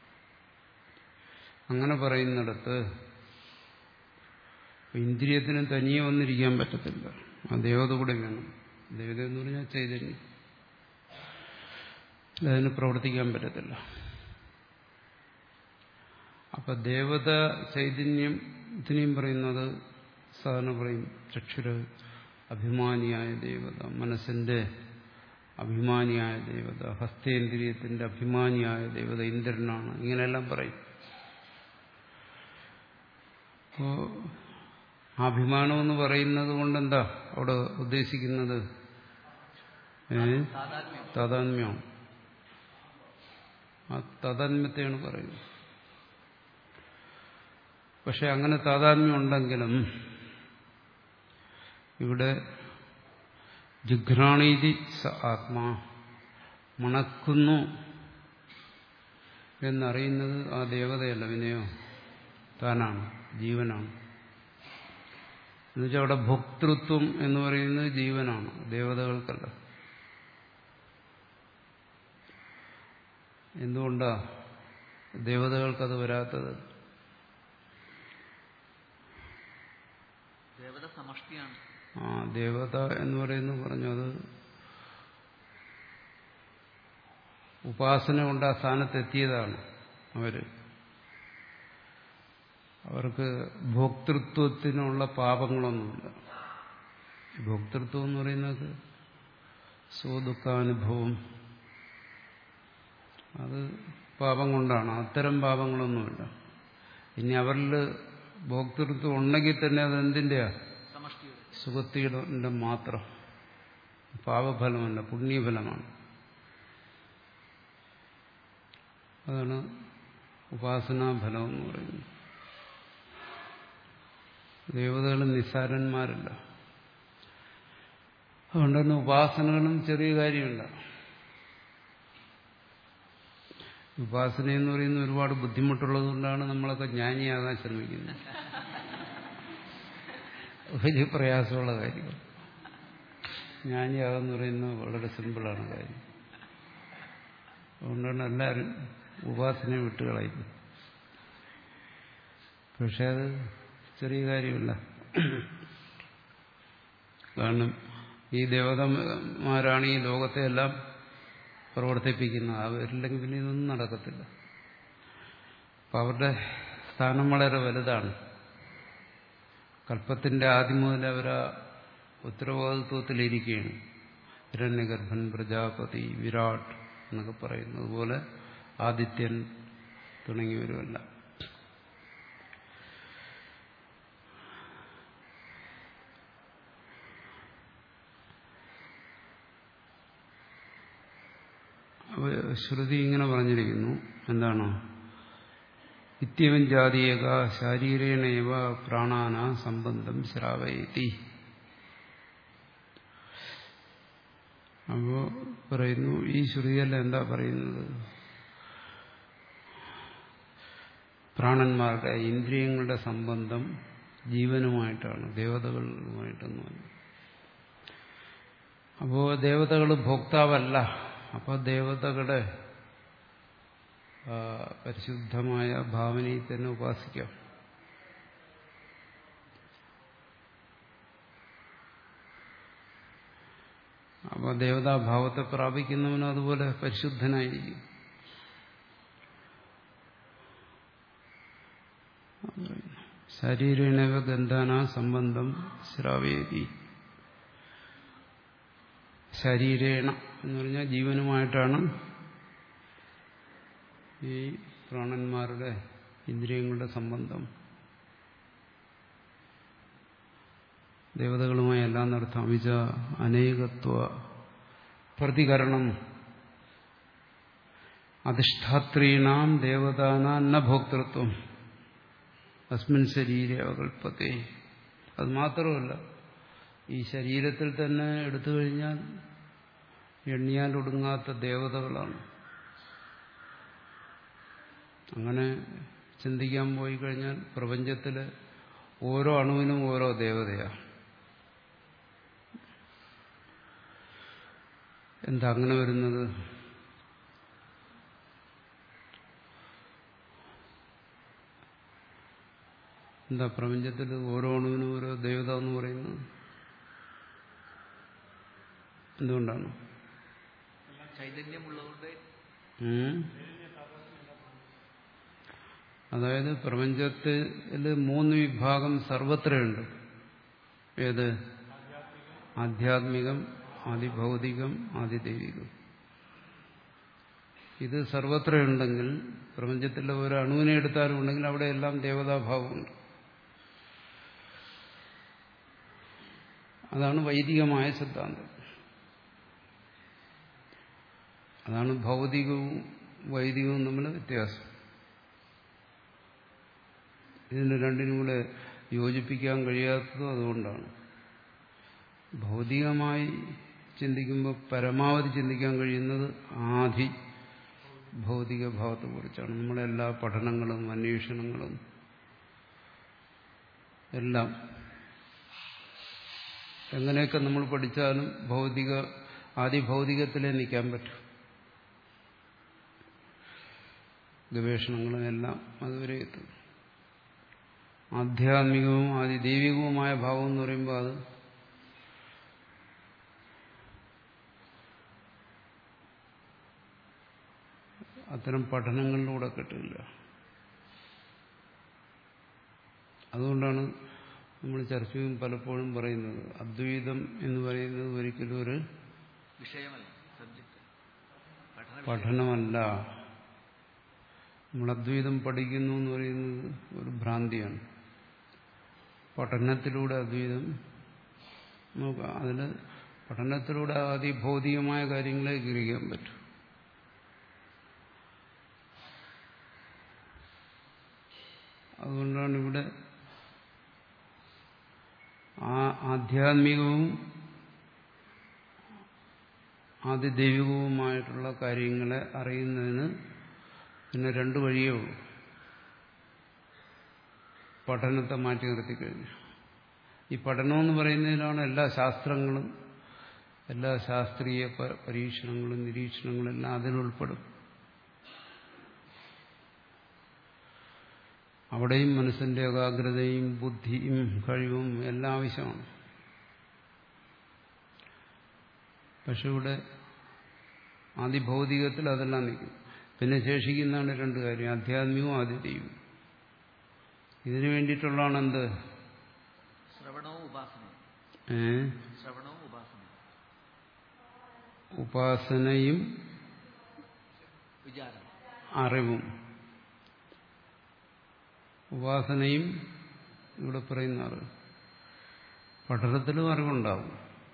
Speaker 1: അങ്ങനെ പറയുന്നിടത്ത് ഇന്ദ്രിയത്തിന് തനിയെ വന്നിരിക്കാൻ പറ്റത്തില്ല, ആ ദേവത കൂടെ വേണം. ദേവത എന്ന് പറഞ്ഞാൽ ചൈതന്യം, അതിന് പ്രവർത്തിക്കാൻ പറ്റത്തില്ല. അപ്പൊ ദേവത ചൈതന്യത്തിനെയും പറയുന്നത് സാധാരണ പറയും ചക്ഷുര അഭിമാനിയായ ദേവത, മനസ്സിന്റെ അഭിമാനിയായ ദേവത, ഹസ്തേന്ദ്രിയത്തിന്റെ അഭിമാനിയായ ദേവത ഇന്ദ്രനാണ്, ഇങ്ങനെയെല്ലാം പറയും. അപ്പോ അഭിമാനം എന്ന് പറയുന്നത് കൊണ്ടെന്താ അവിടെ ഉദ്ദേശിക്കുന്നത്? താതാത്മ്യം. ആ താതാത്മ്യത്തെയാണ് പറയുന്നത്. പക്ഷെ അങ്ങനെ താതാത്മ്യം ഉണ്ടെങ്കിലും ഇവിടെ ജിഘ്രാണീതി സ ആത്മാ, മണക്കുന്നു എന്നറിയുന്നത് ആ ദേവതയല്ല, പിന്നെയോ താനാണ്, ജീവനാണ്. എന്നുവെച്ചാൽ അവിടെ ഭോക്തൃത്വം എന്ന് പറയുന്നത് ജീവനാണ്, ദേവതകൾക്കല്ല. എന്തുകൊണ്ടാ ദേവതകൾക്കത് വരാത്തത്?
Speaker 2: ദേവത സമഷ്ടിയാണ്.
Speaker 1: ആ ദേവത എന്ന് പറയുന്നത് പറഞ്ഞത് ഉപാസന കൊണ്ട് ആ സ്ഥാനത്തെത്തിയതാണ് അവര്. അവർക്ക് ഭോക്തൃത്വത്തിനുള്ള പാപങ്ങളൊന്നുമില്ല. ഭോക്തൃത്വം എന്ന് പറയുന്നത് സ്വദുഃഖാനുഭവം, അത് പാപം കൊണ്ടാണ്. അത്തരം പാപങ്ങളൊന്നുമില്ല. ഇനി അവരിൽ ഭോക്തൃത്വം ഉണ്ടെങ്കിൽ തന്നെ അതെന്തിൻ്റെയാ? സുഖത്തിയുടെ മാത്രം, പാപഫലമല്ല, പുണ്യഫലമാണ്. അതാണ് ഉപാസനാഫലം എന്ന് പറയുന്നത്. ദേവതകൾ നിസ്സാരന്മാരല്ല. അതുകൊണ്ട് തന്നെ ഉപാസനകളും ചെറിയ കാര്യമില്ല. ഉപാസന എന്ന് പറയുന്നത് ഒരുപാട് ബുദ്ധിമുട്ടുള്ളത് കൊണ്ടാണ് നമ്മളൊക്കെ ജ്ഞാനിയാകാൻ ശ്രമിക്കുന്നത്. വലിയ പ്രയാസമുള്ള കാര്യങ്ങൾ. ജ്ഞാനിയാകാന്ന് പറയുന്നത് വളരെ സിമ്പിളാണ് കാര്യം. അതുകൊണ്ടാണ് എല്ലാവരും ഉപാസനയെ വിട്ടുകളയുന്നത്. പക്ഷെ അത് ചെറിയ കാര്യമില്ല. കാരണം ഈ ദേവതമാരാണ് ഈ ലോകത്തെ എല്ലാം പ്രവർത്തിപ്പിക്കുന്നത്. അവരില്ലെങ്കിൽ പിന്നെ ഇതൊന്നും നടക്കത്തില്ല. അപ്പം അവരുടെ സ്ഥാനം വളരെ വലുതാണ്. കൽപ്പത്തിന്റെ ആദ്യം മുതൽ അവർ ഉത്തരവാദിത്വത്തിലിരിക്കുകയാണ്. ഹിരണ്യഗർഭൻ, പ്രജാപതി, വിരാട് എന്നൊക്കെ പറയുന്നത് പോലെ ആദിത്യൻ തുടങ്ങിയവരുമല്ല. ശ്രുതി ഇങ്ങനെ പറഞ്ഞിരിക്കുന്നു. എന്താണ്? ഇത്യവൻ ജാതീയക ശാരീരേണൈവ പ്രാണാന സംബന്ധം ശ്രാവയതി. അപ്പോ പറയുന്നു, ഈ ശ്രുതിയല്ല എന്താ പറയുന്നത്? പ്രാണന്മാരുടെ ഇന്ദ്രിയങ്ങളുടെ സംബന്ധം ജീവനുമായിട്ടാണ്, ദേവതകളുമായിട്ടൊന്നുമല്ല. അപ്പോ ദേവതകൾ ഭോക്താവല്ല. അപ്പോൾ ദേവതകളുടെ പരിശുദ്ധമായ ഭാവനയിൽ തന്നെ ഉപാസിക്കാം. അപ്പോൾ ദേവതാഭാവത്തെ പ്രാപിക്കുന്നവനും അതുപോലെ പരിശുദ്ധനായിരിക്കും. ശരീരേണവ ഗന്ധാന സംബന്ധം ശ്രാവേതി. ശരീരേണ എന്ന് പറഞ്ഞാൽ ജീവനുമായിട്ടാണ് ഈ പ്രാണന്മാരുടെ ഇന്ദ്രിയങ്ങളുടെ സംബന്ധം. ദേവതകളുമായി എല്ലാം നടത്താം. വിച അനേകത്വ പ്രതികരണം അധിഷ്ഠാത്രീണാം ദേവതാനാം ന ഭോക്തൃത്വം അസ്മിൻ ശരീരെ അവകൽപ്പത്തെ. അത് മാത്രമല്ല, ഈ ശരീരത്തിൽ തന്നെ എടുത്തു കഴിഞ്ഞാൽ എണ്ണിയാൽ ഒടുങ്ങാത്ത ദേവതകളാണ്. അങ്ങനെ ചിന്തിക്കാൻ പോയി കഴിഞ്ഞാൽ പ്രപഞ്ചത്തിലെ ഓരോ അണുവിനും ഓരോ ദേവതയാണ്. എന്താ അങ്ങനെ വരുന്നത്? എന്താ പ്രപഞ്ചത്തിൽ ഓരോ അണുവിനും ഓരോ ദേവത എന്ന് പറയുന്നത്? എന്തുകൊണ്ടാണ്?
Speaker 2: ചൈതന്യമുള്ളതുകൊണ്ട്.
Speaker 1: അതായത് പ്രപഞ്ചത്തിൽ മൂന്ന് വിഭാഗം സർവത്രയുണ്ട്. ഏത്? ആധ്യാത്മികം, ആദിഭൗതികം, ആദിദൈവികം. ഇത് സർവത്രയുണ്ടെങ്കിൽ പ്രപഞ്ചത്തിലെ ഒരു അണുവിനെ എടുത്താലും ഉണ്ടെങ്കിൽ അവിടെ എല്ലാം ദേവതാഭാവമുണ്ട്. അതാണ് വൈദികമായ സിദ്ധാന്തം. അതാണ് ഭൗതികവും വൈദികവും തമ്മിൽ വ്യത്യാസം. ഇതിന് രണ്ടിനും കൂടെ യോജിപ്പിക്കാൻ കഴിയാത്തതും അതുകൊണ്ടാണ്. ഭൗതികമായി ചിന്തിക്കുമ്പോൾ പരമാവധി ചിന്തിക്കാൻ കഴിയുന്നത് ആദി ഭൗതിക ഭാവത്തെക്കുറിച്ചാണ്. നമ്മുടെ എല്ലാ പഠനങ്ങളും അന്വേഷണങ്ങളും എല്ലാം എങ്ങനെയൊക്കെ നമ്മൾ പഠിച്ചാലും ഭൗതിക ആദിഭൗതികത്തിലേ നിൽക്കാൻ പറ്റും. ഗവേഷണങ്ങളും എല്ലാം അതുവരെ എത്തും. ആധ്യാത്മികവും ആദിദൈവികവുമായ ഭാവം എന്ന് പറയുമ്പോൾ അത് അത്തരം പഠനങ്ങളിലൂടെ കിട്ടില്ല. അതുകൊണ്ടാണ് നമ്മൾ ചർച്ചയും പലപ്പോഴും പറയുന്നത് അദ്വൈതം എന്ന് പറയുന്നത് ഒരിക്കലും ഒരു
Speaker 2: വിഷയമല്ല, സബ്ജക്ട്
Speaker 1: പഠനമല്ല. നമ്മൾ അദ്വൈതം പഠിക്കുന്നു എന്ന് പറയുന്നത് ഒരു ഭ്രാന്തിയാണ്. പഠനത്തിലൂടെ അദ്വൈതം നോക്കാം. അതിൽ പഠനത്തിലൂടെ അതിഭൗതികമായ കാര്യങ്ങളെ ഗ്രഹിക്കാൻ പറ്റും. അതുകൊണ്ടാണ് ഇവിടെ ആ ആധ്യാത്മികവും ആദിദൈവികവുമായിട്ടുള്ള കാര്യങ്ങളെ അറിയുന്നതിന് പിന്നെ രണ്ടു വഴിയേ ഉള്ളൂ. പഠനത്തെ മാറ്റി നിർത്തിക്കഴിഞ്ഞു. ഈ പഠനമെന്ന് പറയുന്നതിലാണ് എല്ലാ ശാസ്ത്രങ്ങളും എല്ലാ ശാസ്ത്രീയ പരീക്ഷണങ്ങളും നിരീക്ഷണങ്ങളും എല്ലാം അതിലുൾപ്പെടും. അവിടെയും മനസ്സിന്റെ ഏകാഗ്രതയും ബുദ്ധിയും കഴിവും എല്ലാം ആവശ്യമാണ്. പക്ഷെ ഇവിടെ ആദിഭൗതികത്തിൽ അതെല്ലാം നിൽക്കും. പിന്നെ ശേഷിക്കുന്നതാണ് രണ്ട് കാര്യം, ആധ്യാത്മികവും ആദിദൈവവും. ഇതിനു വേണ്ടിയിട്ടുള്ളതാണ് എന്ത്?
Speaker 2: ശ്രവണവും ഉപാസനയും.
Speaker 1: ഏ
Speaker 2: ശ്രവണവും ഉപാസനയും
Speaker 1: ഉപാസനയും
Speaker 2: വിചാരം
Speaker 1: അറിവും. ഉപാസനയും ഇവിടെ പറയുന്ന അറിവ്. പഠനത്തിലും അറിവുണ്ടാവും.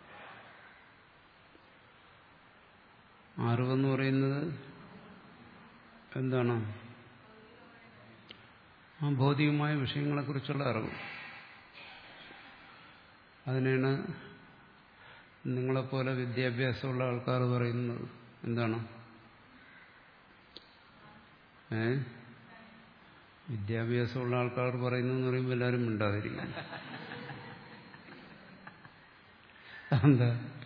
Speaker 1: അറിവെന്ന് പറയുന്നത് എന്താണ്? ആ ഭൗതികമായ വിഷയങ്ങളെക്കുറിച്ചുള്ള അറിവ്. അതിനാണ് നിങ്ങളെപ്പോലെ വിദ്യാഭ്യാസമുള്ള ആൾക്കാർ പറയുന്നത് എന്താണ്? ഏ വിദ്യാഭ്യാസമുള്ള ആൾക്കാർ പറയുന്നതെന്ന് പറയുമ്പോൾ എല്ലാവരും മിണ്ടാതിരിക്കും. എന്താ?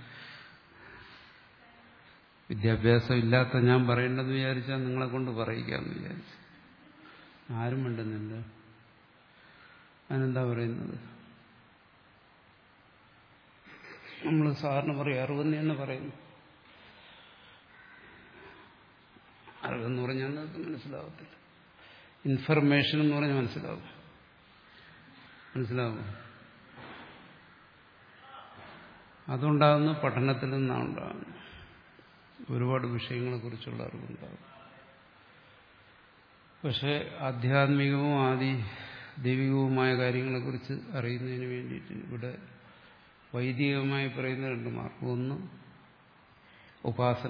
Speaker 1: വിദ്യാഭ്യാസം ഇല്ലാത്ത ഞാൻ പറയേണ്ടെന്ന് വിചാരിച്ചാൽ നിങ്ങളെ കൊണ്ട് പറയിക്കാമെന്ന് വിചാരിച്ചു. ആരും മിണ്ടുന്നില്ല. അതിനെന്താ പറയുന്നത്? നമ്മൾ സാറിന് പറയും അറിവെന്ന് തന്നെ പറയുന്നു. അറിവെന്ന് പറഞ്ഞാൽ നിങ്ങൾക്ക് മനസ്സിലാവത്തില്ല. ഇൻഫർമേഷൻ എന്ന് പറഞ്ഞാൽ മനസ്സിലാവും. മനസ്സിലാവും അതുണ്ടാകുന്ന പഠനത്തിൽ നിന്നാണ് ഉണ്ടാകുന്നത്. ഒരുപാട് വിഷയങ്ങളെക്കുറിച്ചുള്ള അറിവുണ്ടാകും. പക്ഷെ ആധ്യാത്മികവും ആദി ദൈവികവുമായ കാര്യങ്ങളെക്കുറിച്ച് അറിയുന്നതിന് വേണ്ടിയിട്ട് ഇവിടെ വൈദികമായി പറയുന്ന രണ്ട് മാർഗം. ഒന്ന് ഉപാസന.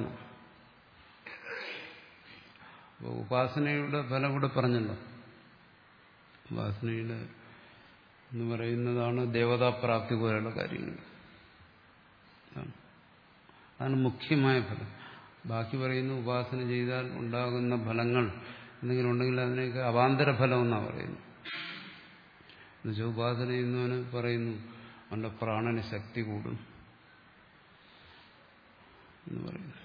Speaker 1: അപ്പോൾ ഉപാസനയുടെ ഫലം ഇവിടെ പറഞ്ഞല്ലോ. ഉപാസനയുടെ എന്ന് പറയുന്നതാണ് ദേവതാപ്രാപ്തി പോലെയുള്ള കാര്യങ്ങൾ. അതാണ് മുഖ്യമായ ഫലം. ബാക്കി പറയുന്ന ഉപാസന ചെയ്താൽ ഉണ്ടാകുന്ന ഫലങ്ങൾ എന്തെങ്കിലും ഉണ്ടെങ്കിൽ അതിനെയൊക്കെ അവാന്തര ഫലം എന്നാണ് പറയുന്നത്. എന്നുവെച്ചാൽ ഉപാസന ചെയ്യുന്നവന് പറയുന്നു അവന്റെ പ്രാണന് ശക്തി കൂടും എന്ന് പറയുന്നു.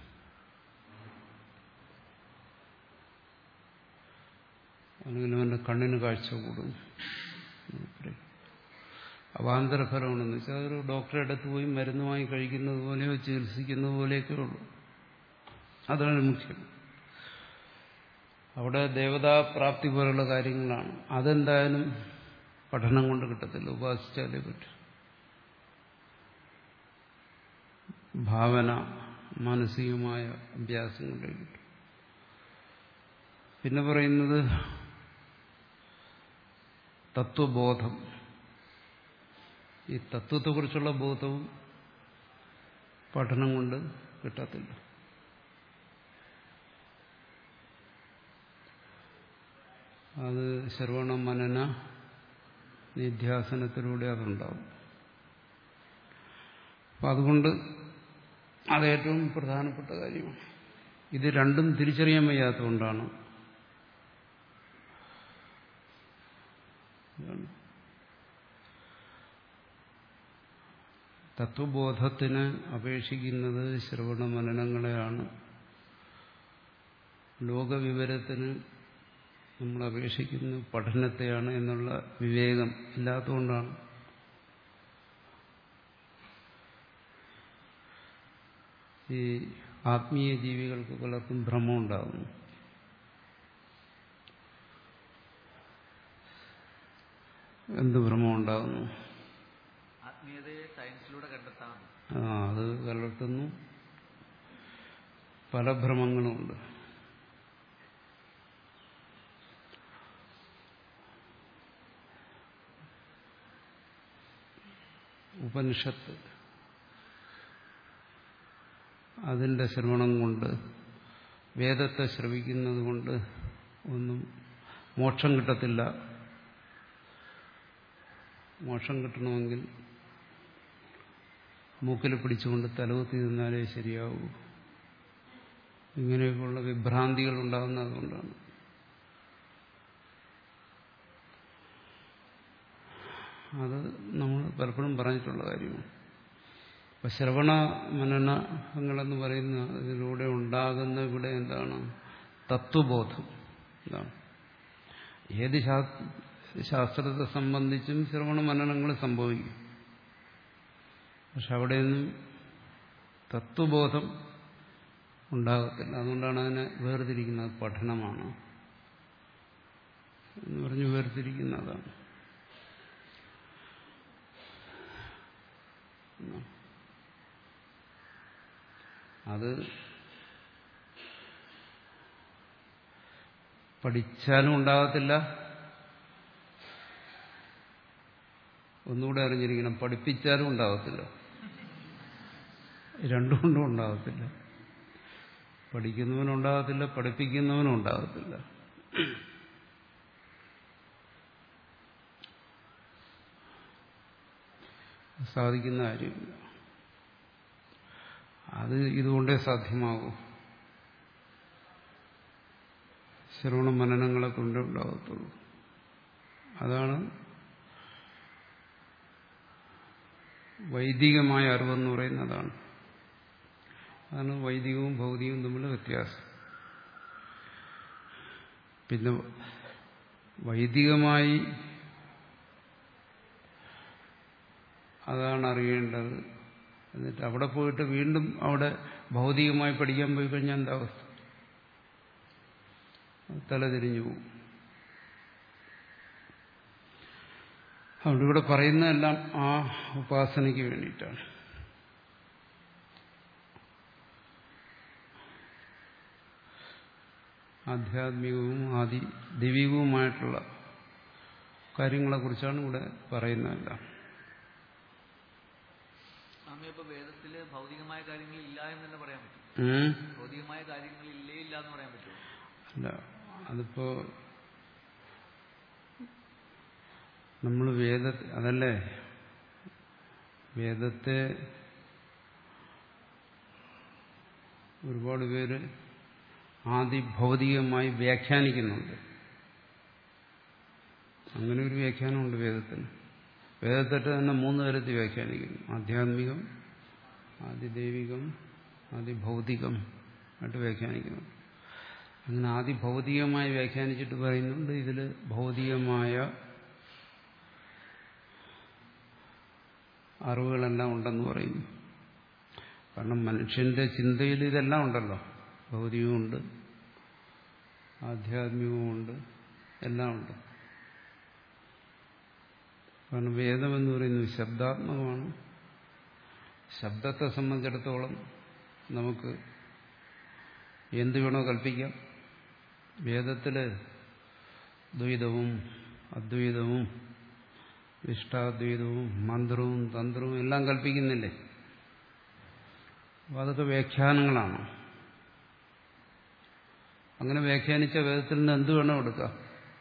Speaker 1: അല്ലെങ്കിൽ അവന്റെ കണ്ണിന് കാഴ്ച കൂടും. അവാന്തര ഫലമാണെന്ന് വെച്ചാൽ അതൊരു ഡോക്ടറെ അടുത്ത് പോയി മരുന്നുമായി കഴിക്കുന്നത് പോലെയോ ചികിത്സിക്കുന്നത് പോലെയൊക്കെ ഉള്ളൂ. അതാണ് മുഖ്യം. അവിടെ ദേവതാപ്രാപ്തി പോലുള്ള കാര്യങ്ങളാണ്. അതെന്തായാലും പഠനം കൊണ്ട് കിട്ടത്തില്ല, ഉപാസിച്ചാലേ പറ്റും. ഭാവന, മാനസികമായ അഭ്യാസം കൊണ്ടേ കിട്ടും. പിന്നെ പറയുന്നത് തത്വബോധം. ഈ തത്വത്തെക്കുറിച്ചുള്ള ബോധവും പഠനം കൊണ്ട് കിട്ടത്തില്ല. അത് ശ്രവണ മനന നിധ്യാസനത്തിലൂടെ അതുണ്ടാവും. അപ്പം അതുകൊണ്ട് അത് ഏറ്റവും പ്രധാനപ്പെട്ട കാര്യമാണ്. ഇത് രണ്ടും തിരിച്ചറിയാൻ വയ്യാത്തതുകൊണ്ടാണ് തത്വബോധത്തിന് അപേക്ഷിക്കുന്നത് ശ്രവണ മനനങ്ങളെയാണ്. ലോകവിവരത്തിന് നമ്മൾ അപേക്ഷിക്കുന്ന പഠനത്തെയാണ് എന്നുള്ള വിവേകം ഇല്ലാത്തതുകൊണ്ടാണ് ഈ ആത്മീയ ജീവികൾക്ക് പലർക്കും ഭ്രമം ഉണ്ടാകുന്നു. എന്ത് ഭ്രമം ഉണ്ടാകുന്നു?
Speaker 2: ആത്മീയതയെ സയൻസിലൂടെ കണ്ടെത്താം.
Speaker 1: ആ അത് കലർത്തുന്നു. പല ഭ്രമങ്ങളുമുണ്ട്. ഉപനിഷത്ത് അതിൻ്റെ ശ്രവണം കൊണ്ട്, വേദത്തെ ശ്രവിക്കുന്നത് കൊണ്ട് ഒന്നും മോക്ഷം കിട്ടത്തില്ല. മോക്ഷം കിട്ടണമെങ്കിൽ മൂക്കിൽ പിടിച്ചുകൊണ്ട് തലകുത്തി നിന്നാലേ ശരിയാവൂ. ഇങ്ങനെയൊക്കെയുള്ള വിഭ്രാന്തികൾ ഉണ്ടാകുന്നത് കൊണ്ടാണ്. അത് നമ്മൾ പലപ്പോഴും പറഞ്ഞിട്ടുള്ള കാര്യമാണ്. അപ്പൊ ശ്രവണ മനനങ്ങളെന്ന് പറയുന്ന ഇതിലൂടെ ഉണ്ടാകുന്ന ഇവിടെ എന്താണ്? തത്വബോധം. എന്താണ്? ഏത് ശാസ്ത്രത്തെ സംബന്ധിച്ചും ശ്രവണ മനനങ്ങൾ സംഭവിക്കും. പക്ഷെ അവിടെയൊന്നും തത്വബോധം ഉണ്ടാകത്തില്ല. അതുകൊണ്ടാണ് അതിനെ വേർതിരിക്കുന്നത്. പഠനമാണ് എന്ന് പറഞ്ഞ് വേർതിരിക്കുന്നതാണ്. അത് പഠിച്ചാലും ഉണ്ടാകത്തില്ല. ഒന്നുകൂടെ അറിഞ്ഞിരിക്കണം, പഠിപ്പിച്ചാലും ഉണ്ടാകത്തില്ല. രണ്ടും കൊണ്ടും ഉണ്ടാകത്തില്ല. പഠിക്കുന്നവനും ഉണ്ടാകത്തില്ല, പഠിപ്പിക്കുന്നവനും ഉണ്ടാകത്തില്ല. സാധിക്കുന്ന കാര്യമില്ല. അത് ഇതുകൊണ്ടേ സാധ്യമാകൂ. ശ്രവണ മനനങ്ങളെ കൊണ്ടേ ഉണ്ടാകത്തുള്ളൂ. അതാണ് വൈദികമായ അറിവെന്ന് പറയുന്നതാണ്. അതാണ് വൈദികവും ഭൗതികവും തമ്മിലുള്ള വ്യത്യാസം. പിന്നെ വൈദികമായി അതാണ് അറിയേണ്ടത്. എന്നിട്ട് അവിടെ പോയിട്ട് വീണ്ടും അവിടെ ഭൗതികമായി പഠിക്കാൻ പോയി കഴിഞ്ഞാൽ എന്താ അവസ്ഥ? തലതിരിഞ്ഞു പോകും. അതുകൊണ്ട് ഇവിടെ പറയുന്നതെല്ലാം ആ ഉപാസനയ്ക്ക് വേണ്ടിയിട്ടാണ്. ആധ്യാത്മികവും ആദി ദൈവികവുമായിട്ടുള്ള കാര്യങ്ങളെക്കുറിച്ചാണ് ഇവിടെ പറയുന്നതല്ല.
Speaker 2: സ്വാമി, അപ്പൊ വേദത്തില് ഭൗതികമായ കാര്യങ്ങൾ ഇല്ല എന്ന് തന്നെ പറയാൻ പറ്റും? ഭൗതികമായ കാര്യങ്ങൾ ഇല്ലേ ഇല്ല എന്ന് പറയാൻ പറ്റുമോ?
Speaker 1: അല്ല, അതിപ്പോ നമ്മൾ വേദ അതല്ലേ വേദത്തെ ഒരുപാട് പേര് ആദിഭൗതികമായി വ്യാഖ്യാനിക്കുന്നുണ്ട്. അങ്ങനെ ഒരു വ്യാഖ്യാനമുണ്ട് വേദത്തിന്. വേദത്തെ തന്നെ മൂന്ന് തരത്തിൽ വ്യാഖ്യാനിക്കുന്നു: ആധ്യാത്മികം, ആദിദൈവികം, ആദിഭൗതികം ആയിട്ട് വ്യാഖ്യാനിക്കുന്നു. അങ്ങനെ ആദിഭൗതികമായി വ്യാഖ്യാനിച്ചിട്ട് പറയുന്നുണ്ട് ഇതിൽ ഭൗതികമായ അറിവുകളെല്ലാം ഉണ്ടെന്ന് പറയുന്നു. കാരണം മനുഷ്യന്റെ ചിന്തയിൽ ഇതെല്ലാം ഉണ്ടല്ലോ. ഭൗതികമുണ്ട്, ആധ്യാത്മികവുമുണ്ട്, എല്ലാം ഉണ്ട്. കാരണം വേദമെന്ന് പറയുന്നത് ശബ്ദാത്മകമാണ്. ശബ്ദത്തെ സംബന്ധിച്ചിടത്തോളം നമുക്ക് എന്ത് വേണോ കൽപ്പിക്കാം. വേദത്തില് ദ്വൈതവും അദ്വൈതവും ഇഷ്ടാദ്വൈതവും മന്ത്രവും തന്ത്രവും എല്ലാം കൽപ്പിക്കുന്നില്ലേ? അപ്പോൾ അതൊക്കെ വ്യാഖ്യാനങ്ങളാണ്. അങ്ങനെ വ്യാഖ്യാനിച്ച വേദത്തിൽ നിന്ന് എന്ത് വേണോ എടുക്കാം.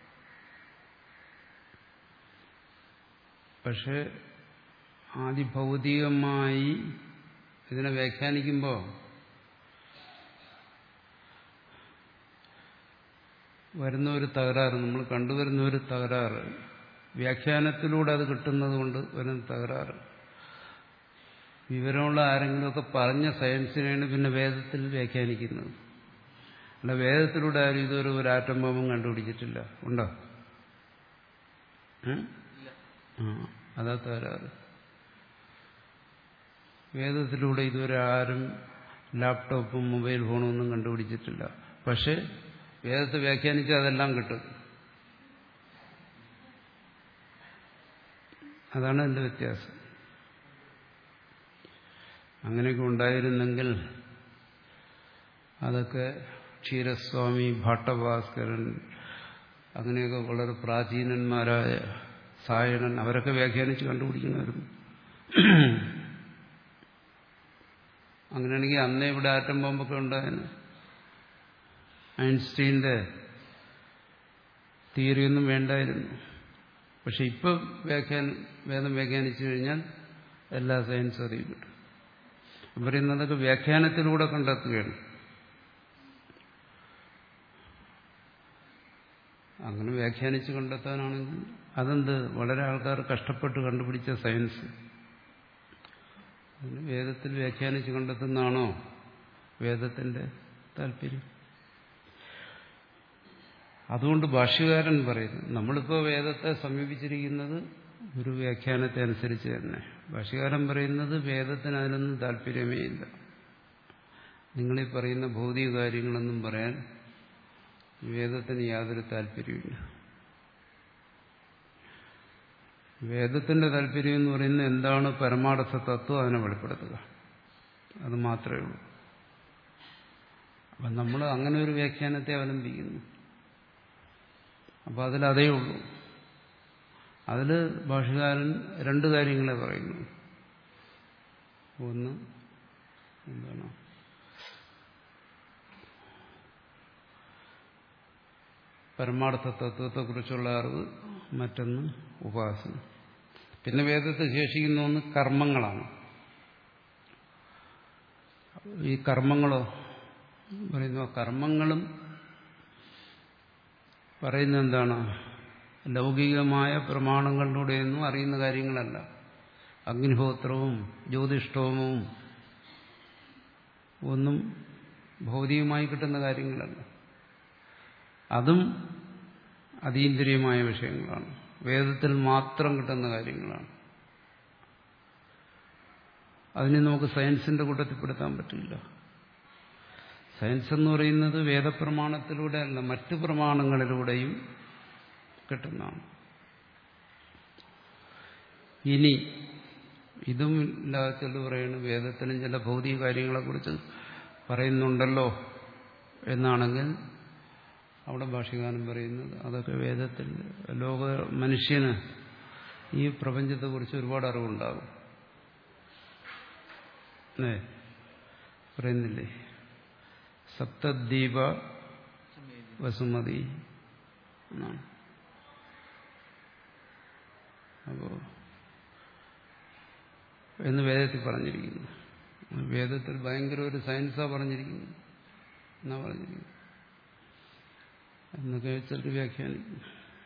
Speaker 1: പക്ഷെ ആദിഭൗതികമായി ഇതിനെ വ്യാഖ്യാനിക്കുമ്പോൾ വരുന്ന ഒരു തകരാറ്, നമ്മൾ കണ്ടുവരുന്ന ഒരു തകരാറ്, വ്യാഖ്യാനത്തിലൂടെ അത് കിട്ടുന്നത് കൊണ്ട് വരുന്ന തകരാറ്, വിവരമുള്ള ആരെങ്കിലുമൊക്കെ പറഞ്ഞ സയൻസിനെയാണ് പിന്നെ വേദത്തിൽ വ്യാഖ്യാനിക്കുന്നത്. അല്ല, വേദത്തിലൂടെ ആരും ഇതൊരു ഒരു ആറ്റം ബോംബും കണ്ടുപിടിച്ചിട്ടില്ല. ഉണ്ടോ? ആ, അതാ തകരാറ്. വേദത്തിലൂടെ ഇതുവരെ ആരും ലാപ്ടോപ്പും മൊബൈൽ ഫോണും ഒന്നും കണ്ടുപിടിച്ചിട്ടില്ല. പക്ഷെ വേദത്തെ വ്യാഖ്യാനിച്ചാൽ അതെല്ലാം കിട്ടും. അതാണ് അതിന്റെ വ്യത്യാസം. അങ്ങനെയൊക്കെ ഉണ്ടായിരുന്നെങ്കിൽ അതൊക്കെ ക്ഷീരസ്വാമി, ഭട്ടഭാസ്കരൻ, അങ്ങനെയൊക്കെ വളരെ പ്രാചീനന്മാരായ സായണൻ, അവരൊക്കെ വ്യാഖ്യാനിച്ച് കണ്ടുപിടിക്കുന്നവരും. അങ്ങനെയാണെങ്കിൽ അന്നേ ഇവിടെ ആറ്റം ബോംബൊക്കെ ഉണ്ടായിരുന്നു. ഐൻസ്റ്റീന്റെ തിയറിയൊന്നും വേണ്ടായിരുന്നു. പക്ഷെ ഇപ്പം വ്യാഖ്യാനം വേദം വ്യാഖ്യാനിച്ചു കഴിഞ്ഞാൽ എല്ലാ സയൻസും അറിയും കിട്ടും. പറയുന്നതൊക്കെ വ്യാഖ്യാനത്തിലൂടെ കണ്ടെത്തുകയാണ്. അങ്ങനെ വ്യാഖ്യാനിച്ച് കണ്ടെത്താനാണെങ്കിൽ അതെന്ത് വളരെ ആൾക്കാർ കഷ്ടപ്പെട്ട് കണ്ടുപിടിച്ച സയൻസ്. അതിന് വേദത്തിൽ വ്യാഖ്യാനിച്ച് കണ്ടെത്തുന്നതാണോ വേദത്തിന്റെ താല്പര്യം? അതുകൊണ്ട് ഭാഷ്യകാരൻ പറയുന്നു, നമ്മളിപ്പോൾ വേദത്തെ സമീപിച്ചിരിക്കുന്നത് ഒരു വ്യാഖ്യാനത്തെ അനുസരിച്ച് തന്നെ. ഭാഷ്യകാരൻ പറയുന്നത് വേദത്തിന് അതിനൊന്നും താല്പര്യമേ ഇല്ല. നിങ്ങളീ പറയുന്ന ഭൗതിക കാര്യങ്ങളൊന്നും പറയാൻ വേദത്തിന് യാതൊരു താല്പര്യമില്ല. വേദത്തിന്റെ താല്പര്യം എന്ന് പറയുന്നത് എന്താണ് പരമാർത്ഥ തത്വം, അതിനെ വെളിപ്പെടുത്തുക. അത് മാത്രമേ ഉള്ളൂ. അപ്പം നമ്മൾ അങ്ങനെ ഒരു വ്യാഖ്യാനത്തെ അവലംബിക്കുന്നു. അപ്പം അതിലതേ ഉള്ളൂ. അതിൽ ഭാഷകാരൻ രണ്ട് കാര്യങ്ങളെ പറയുന്നു. ഒന്ന് എന്താണ്, പരമാർത്ഥ തത്വത്തെക്കുറിച്ചുള്ള അറിവ്, മറ്റൊന്ന് ഉപാസന. പിന്നെ വേദത്തെ ശേഷിക്കുന്ന ഒന്ന് കർമ്മങ്ങളാണ്. ഈ കർമ്മങ്ങളോ പറയുന്ന കർമ്മങ്ങളും പറയുന്നത് എന്താണ്? ലൗകികമായ പ്രമാണങ്ങളിലൂടെയൊന്നും അറിയുന്ന കാര്യങ്ങളല്ല. അഗ്നിഹോത്രവും ജ്യോതിഷ്ഠോമവും ഒന്നും ഭൗതികമായി കിട്ടുന്ന കാര്യങ്ങളല്ല. അതും അതീന്ദ്രിയമായ വിഷയങ്ങളാണ്. വേദത്തിൽ മാത്രം കിട്ടുന്ന കാര്യങ്ങളാണ്. അതിനെ നമുക്ക് സയൻസിന്റെ കൂട്ടത്തിൽപ്പെടുത്താൻ പറ്റില്ല. സയൻസ് എന്ന് പറയുന്നത് വേദപ്രമാണത്തിലൂടെ അല്ല, മറ്റു പ്രമാണങ്ങളിലൂടെയും കിട്ടുന്നതാണ്. ഇനി ഇതും ഇല്ലാതെ ചില പറയുന്നു വേദത്തിലും ചില ഭൗതിക കാര്യങ്ങളെക്കുറിച്ച് പറയുന്നുണ്ടല്ലോ എന്നാണെങ്കിൽ അവിടെ ഭാഷ്യകാരൻ പറയുന്നത് അതൊക്കെ വേദത്തിൽ ലോക മനുഷ്യന് ഈ പ്രപഞ്ചത്തെക്കുറിച്ച് ഒരുപാട് അറിവുണ്ടാകും. അല്ലേ? പറയുന്നില്ലേ? സപ്തദ്വീപ വസുമതി എന്നാണ്. അപ്പോ എന്ന് വേദത്തിൽ പറഞ്ഞിരിക്കുന്നു. വേദത്തിൽ ഭയങ്കര ഒരു സയൻസാ പറഞ്ഞിരിക്കുന്നു എന്നാ പറഞ്ഞിരിക്കുന്നു എന്നൊക്കെ ചിലർ വ്യാഖ്യാനിക്കുന്നു.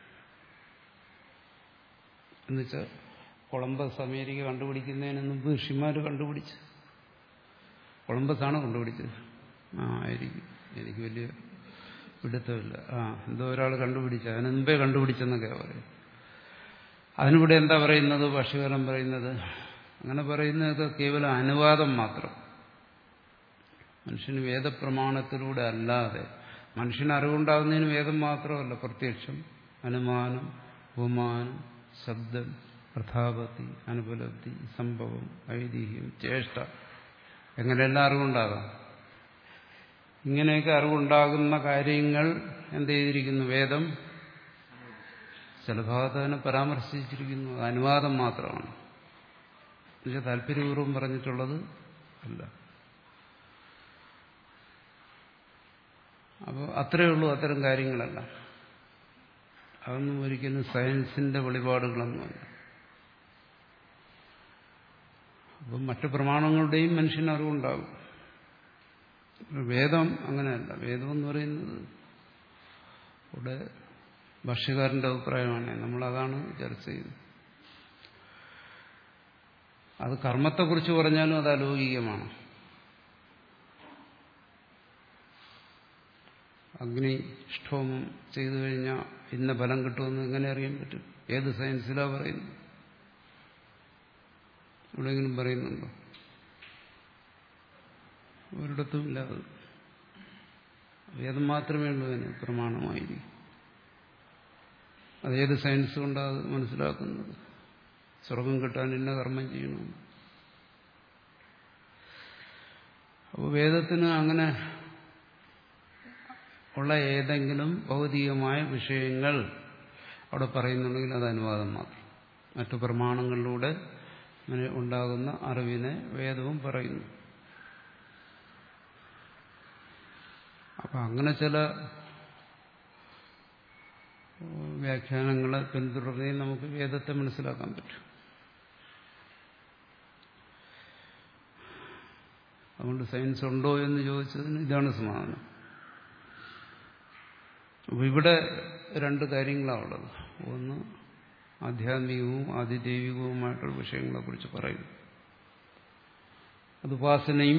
Speaker 1: എന്നുവെച്ചാൽ കൊളംബസ് അമേരിക്ക കണ്ടുപിടിക്കുന്നതിന് മുമ്പ് ഋഷിമാർ കണ്ടുപിടിച്ചു. കൊളംബസാണ് കണ്ടുപിടിച്ചത്. ആ ആയിരിക്കും, എനിക്ക് വലിയ പിടുത്തമില്ല. ആ എന്തോ ഒരാൾ കണ്ടുപിടിച്ച, അതിന് മുമ്പേ കണ്ടുപിടിച്ചെന്നൊക്കെയാണ് പറയും. അതിനിവിടെ എന്താ പറയുന്നത്? ഭാഷ്യകാരൻ പറയുന്നത് അങ്ങനെ പറയുന്നതൊക്കെ കേവലം അനുവാദം മാത്രം. മനുഷ്യന് വേദപ്രമാണത്തിലൂടെ അല്ലാതെ മനുഷ്യന് അറിവുണ്ടാകുന്നതിന് വേദം മാത്രമല്ല, പ്രത്യക്ഷം, അനുമാനം, ഉപമാനം, ശബ്ദം, പ്രഥാപത്തി, അനുപലബ്ധി, സംഭവം, ഐതിഹ്യം, ചേഷ്ട, എങ്ങനെയെല്ലാം അറിവുണ്ടാകാം. ഇങ്ങനെയൊക്കെ അറിവുണ്ടാകുന്ന കാര്യങ്ങൾ എന്ത് ചെയ്തിരിക്കുന്നു? വേദം ചില ഭാഗത്ത് അതിനെ പരാമർശിച്ചിരിക്കുന്നു. അനുവാദം മാത്രമാണ്, എന്നുവെച്ചാൽ താല്പര്യപൂർവ്വം പറഞ്ഞിട്ടുള്ളത് അല്ല. അപ്പോൾ അത്രയേ ഉള്ളൂ അത്തരം കാര്യങ്ങളെല്ലാം. അതൊന്നും ഒരിക്കലും സയൻസിന്റെ വെളിപാടുകളൊന്നുമല്ല. അപ്പം മറ്റു പ്രമാണങ്ങളുടെയും മനുഷ്യന് അറിവുണ്ടാകും. വേദം അങ്ങനെയല്ല. വേദം എന്ന് പറയുന്നത് ഇവിടെ ഭാഷ്യകാരന്റെ അഭിപ്രായമാണ്, നമ്മളതാണ് ചർച്ച ചെയ്യുന്നത്. അത് കർമ്മത്തെക്കുറിച്ച് പറഞ്ഞാലും അത് അലൗകികമാണ്. അഗ്നി ഷ്ടോമം ചെയ്തു കഴിഞ്ഞാൽ ഇന്ന ഫലം കിട്ടുമെന്ന് എങ്ങനെ അറിയാൻ പറ്റും? ഏത് സയൻസിലാ പറയുന്നത്? എവിടെയെങ്കിലും പറയുന്നുണ്ടോ? ഒരിടത്തും ഇല്ല. അത് വേദം മാത്രമേ ഉള്ളൂ അതിന് പ്രമാണമായിരിക്കും. അതേത് സയൻസ് കൊണ്ടാണ് അത് മനസ്സിലാക്കുന്നത്? സ്വർഗം കിട്ടാൻ ഇന്ന കർമ്മം ചെയ്യണം. അപ്പോൾ വേദത്തിന് അങ്ങനെ ഉള്ള ഏതെങ്കിലും ഭൗതികമായ വിഷയങ്ങൾ അവിടെ പറയുന്നുണ്ടെങ്കിൽ അത് അനുവാദം മാത്രം. മറ്റു പ്രമാണങ്ങളിലൂടെ അങ്ങനെ ഉണ്ടാകുന്ന അറിവിനെ വേദവും പറയുന്നു. അപ്പം അങ്ങനെ ചില വ്യാഖ്യാനങ്ങളെ പിന്തുടർന്നേ നമുക്ക് വേദത്തെ മനസ്സിലാക്കാൻ പറ്റും. അതുകൊണ്ട് സയൻസ് ഉണ്ടോ എന്ന് ചോദിച്ചതിന് ഇതാണ് സമാധാനം. അപ്പോൾ ഇവിടെ രണ്ട് കാര്യങ്ങളാണ് ഉള്ളത്. ഒന്ന് ആധ്യാത്മികവും ആദിദൈവികവുമായിട്ടുള്ള വിഷയങ്ങളെക്കുറിച്ച് പറയുന്നു. അത് ഉപാസനയും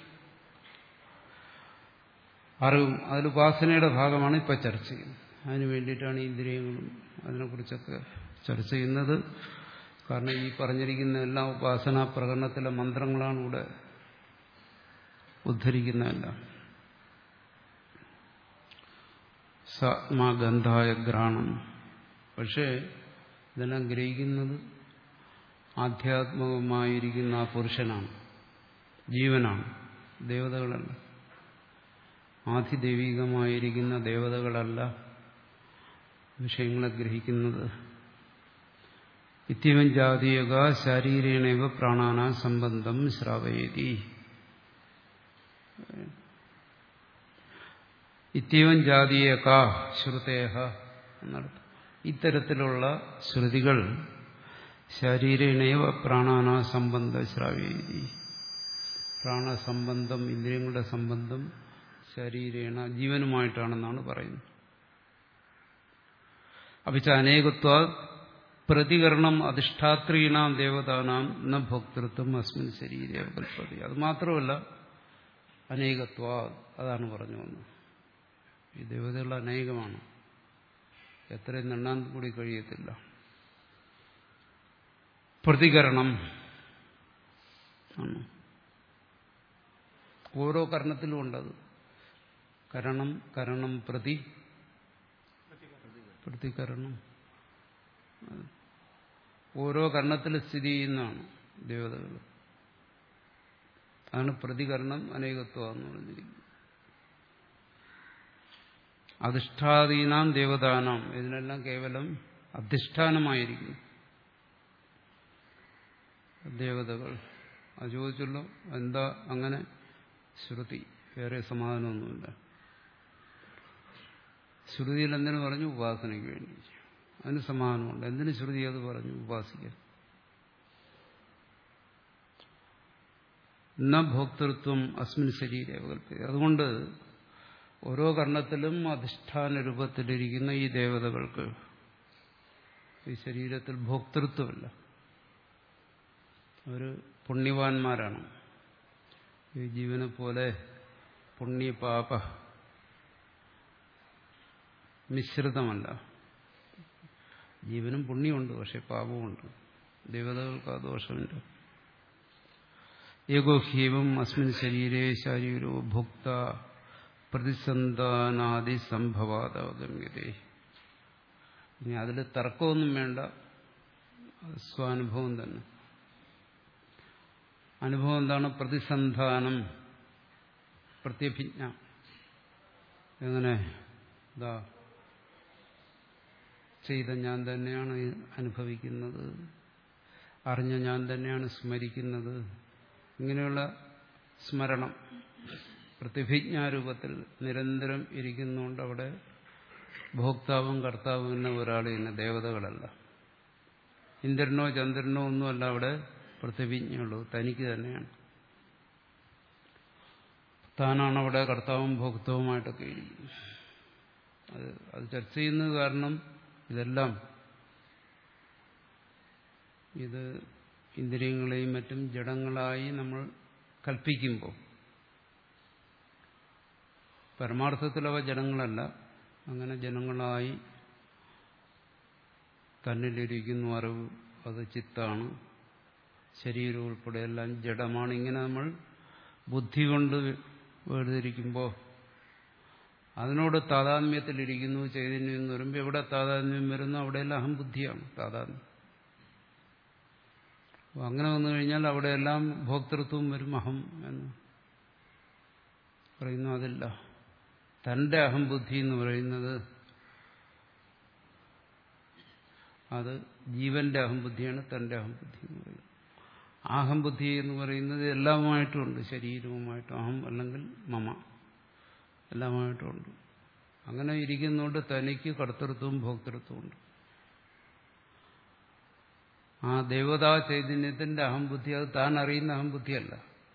Speaker 1: അറിവും. അതിൽ ഉപാസനയുടെ ഭാഗമാണ് ഇപ്പോൾ ചർച്ച ചെയ്യുന്നത്. അതിനു വേണ്ടിയിട്ടാണ് ഇന്ദ്രിയങ്ങളും അതിനെക്കുറിച്ചൊക്കെ ചർച്ച ചെയ്യുന്നത്. കാരണം ഈ പറഞ്ഞിരിക്കുന്ന എല്ലാ ഉപാസനാ പ്രകടനത്തിലെ മന്ത്രങ്ങളാണ് ഇവിടെ ഉദ്ധരിക്കുന്നതല്ല. സാത്മാഗന്ധായ ഘ്രാണം. പക്ഷേ ഇതെല്ലാം ഗ്രഹിക്കുന്നത് ആധ്യാത്മികമായിരിക്കുന്ന ആ പുരുഷനാണ്, ജീവനാണ്, ദേവതകളല്ല. ആധിദൈവികമായിരിക്കുന്ന ദേവതകളല്ല വിഷയങ്ങളെ ഗ്രഹിക്കുന്നത്. ഇത്യവൻ ജാതീയക ശാരീരേണൈവ പ്രാണാന സംബന്ധം ശ്രാവയേതി. ഇത്യവൻ ജാതീയക ശ്രുതേഹ എന്നർത്ഥം. ഇത്തരത്തിലുള്ള ശ്രുതികൾ ശാരീരേണൈവ പ്രാണാന സംബന്ധ ശ്രാവയേതി. പ്രാണസംബന്ധം, ഇന്ദ്രിയങ്ങളുടെ സംബന്ധം ശരീരേണ, ജീവനുമായിട്ടാണെന്നാണ് പറയുന്നത്. അപ്പിച്ച അനേകത്വ പ്രതികരണം അധിഷ്ഠാത്രീണാം ദേവതാനാം ന ഭോക്തൃത്വം അസ്മിൻ ശരീരേ കൽപ്പതി. അത് മാത്രമല്ല, അനേകത്വ, അതാണ് പറഞ്ഞു വന്നത്. ഈ ദേവതകൾ അനേകമാണ്, എത്രയും എണ്ണാൻ കൂടി കഴിയത്തില്ല. പ്രതികരണം ആണ്, ഓരോ കർണത്തിലും ഉണ്ടത്. കരണം, കരണം, പ്രതി, പ്രതികരണം. ഓരോ കർണത്തിൽ സ്ഥിതി ചെയ്യുന്നതാണ് ദേവതകൾ. അതാണ് പ്രതികരണം അനേകത്വം എന്ന് പറഞ്ഞിരിക്കുന്നത്. അധിഷ്ഠാദീനാം ദേവതാനാം, ഇതിനെല്ലാം കേവലം അധിഷ്ഠാനമായിരിക്കുന്നു ദേവതകൾ. അത് ചോദിച്ചല്ലോ, എന്താ അങ്ങനെ? ശ്രുതി, വേറെ സമാധാനമൊന്നുമില്ല. ശ്രുതിയിൽ എന്തിനു പറഞ്ഞു? ഉപാസനയ്ക്ക് വേണ്ടി. അതിന് സമാധാനമുണ്ട്. എന്തിനു ശ്രുതി അത് പറഞ്ഞു? ഉപാസിക്കാൻ. ന ഭോക്തൃത്വം അസ്മിൻ ശരീരേ കൽപ്പിതം. അതുകൊണ്ട് ഓരോ കർണത്തിലും അധിഷ്ഠാന രൂപത്തിലിരിക്കുന്ന ഈ ദേവതകൾക്ക് ഈ ശരീരത്തിൽ ഭോക്തൃത്വമില്ല. അവർ പുണ്യവാന്മാരാണ്. ഈ ജീവനെ പോലെ പുണ്യപാപ മിശ്രിതമല്ല. ജീവനും പുണ്യമുണ്ട്, പക്ഷെ പാപമുണ്ട്. ദേവതകൾക്ക് ആ ദോഷമുണ്ട്. ഏകോഹ്യവും അസ്മിൻ ശരീരേ ശരീരോ ഭുക്ത പ്രതിസന്ധാനാദി സംഭവാദഗമ്യതേ. ഇനി അതിൽ തർക്കമൊന്നും വേണ്ട, സ്വാനുഭവം തന്നെ. അനുഭവം എന്താണ്? പ്രതിസന്ധാനം, പ്രത്യഭിജ്ഞ. എങ്ങനെ? ഇതാ ചെയ്ത ഞാൻ തന്നെയാണ് അനുഭവിക്കുന്നത്, അറിഞ്ഞ ഞാൻ തന്നെയാണ് സ്മരിക്കുന്നത്. ഇങ്ങനെയുള്ള സ്മരണം പ്രതിഭിജ്ഞാരൂപത്തിൽ നിരന്തരം ഇരിക്കുന്നുണ്ട്. അവിടെ ഭോക്താവും കർത്താവും എന്ന ഒരാൾ തന്നെ, ദേവതകളല്ല. ഇന്ദ്രനോ ചന്ദ്രനോ ഒന്നുമല്ല അവിടെ പ്രതിഭിജ്ഞയുള്ളൂ, തനിക്ക് തന്നെയാണ്. താനാണ് അവിടെ കർത്താവും ഭോക്താവുമായിട്ടൊക്കെ ഇരിക്കുന്നത്. അത് അത് ചർച്ച ചെയ്യുന്നത് കാരണം ഇതെല്ലാം ഇത് ഇന്ദ്രിയങ്ങളെയും മറ്റും ജഡങ്ങളായി നമ്മൾ കൽപ്പിക്കുമ്പോൾ പരമാർത്ഥത്തിൽ അവ ജഡങ്ങളല്ല. അങ്ങനെ ജനങ്ങളായി തന്നിലിരിക്കുന്നു അറിവ്, അത് ചിത്താണ്, ശരീരം ഉൾപ്പെടെ എല്ലാം ജഡമാണ്. ഇങ്ങനെ നമ്മൾ ബുദ്ധി കൊണ്ട് വേർതിരിക്കുമ്പോൾ അതിനോട് താതാത്മ്യത്തിലിരിക്കുന്നു ചൈതന്യം എന്ന് പറയുമ്പോൾ എവിടെ താതാത്മ്യം വരുന്നു അവിടെയെല്ലാം അഹംബുദ്ധിയാണ് താതാത്മ്യം. അങ്ങനെ വന്നു കഴിഞ്ഞാൽ അവിടെയെല്ലാം ഭോക്തൃത്വം വരും, അഹം എന്ന് പറയുന്നു. അതില്ല. തന്റെ അഹംബുദ്ധി എന്ന് പറയുന്നത് അത് ജീവന്റെ അഹംബുദ്ധിയാണ്. തന്റെ അഹംബുദ്ധി എന്ന് പറയുന്നത് അഹംബുദ്ധി എന്ന് പറയുന്നത് എല്ലാമായിട്ടുമുണ്ട്, ശരീരവുമായിട്ടും അഹം അല്ലെങ്കിൽ മമ എല്ലാമായിട്ടുമുണ്ട്. അങ്ങനെ ഇരിക്കുന്നതുകൊണ്ട് തനിക്ക് കർത്തൃത്വവും ഭോക്തൃത്വവും ഉണ്ട്. ആ ദേവതാ ചൈതന്യത്തിന്റെ അഹംബുദ്ധി അത് താൻ അറിയുന്ന അഹംബുദ്ധിയല്ല.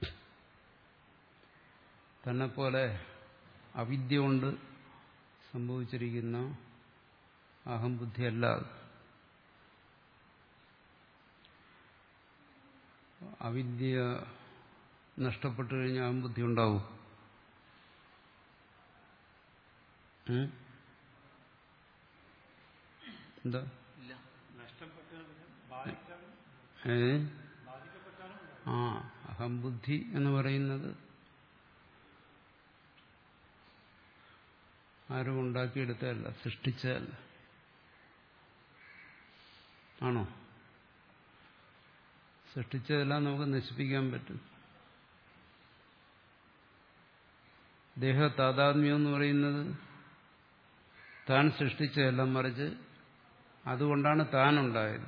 Speaker 1: തന്നെപ്പോലെ അവിദ്യ കൊണ്ട് സംഭവിച്ചിരിക്കുന്ന അഹംബുദ്ധിയല്ല. അവിദ്യ നഷ്ടപ്പെട്ടു കഴിഞ്ഞാൽ അഹംബുദ്ധി ഉണ്ടാവും. എന്താ ഏ ആ അഹംബുദ്ധി എന്ന് പറയുന്നത് ആരും ഉണ്ടാക്കിയെടുത്തതല്ല, സൃഷ്ടിച്ചതല്ല. ആണോ? സൃഷ്ടിച്ചതെല്ലാം നമുക്ക് നശിപ്പിക്കാൻ പറ്റും. ദേഹ താതാത്മ്യം എന്ന് പറയുന്നത് താൻ സൃഷ്ടിച്ചതെല്ലാം, മറിച്ച് അതുകൊണ്ടാണ് താനുണ്ടായത്.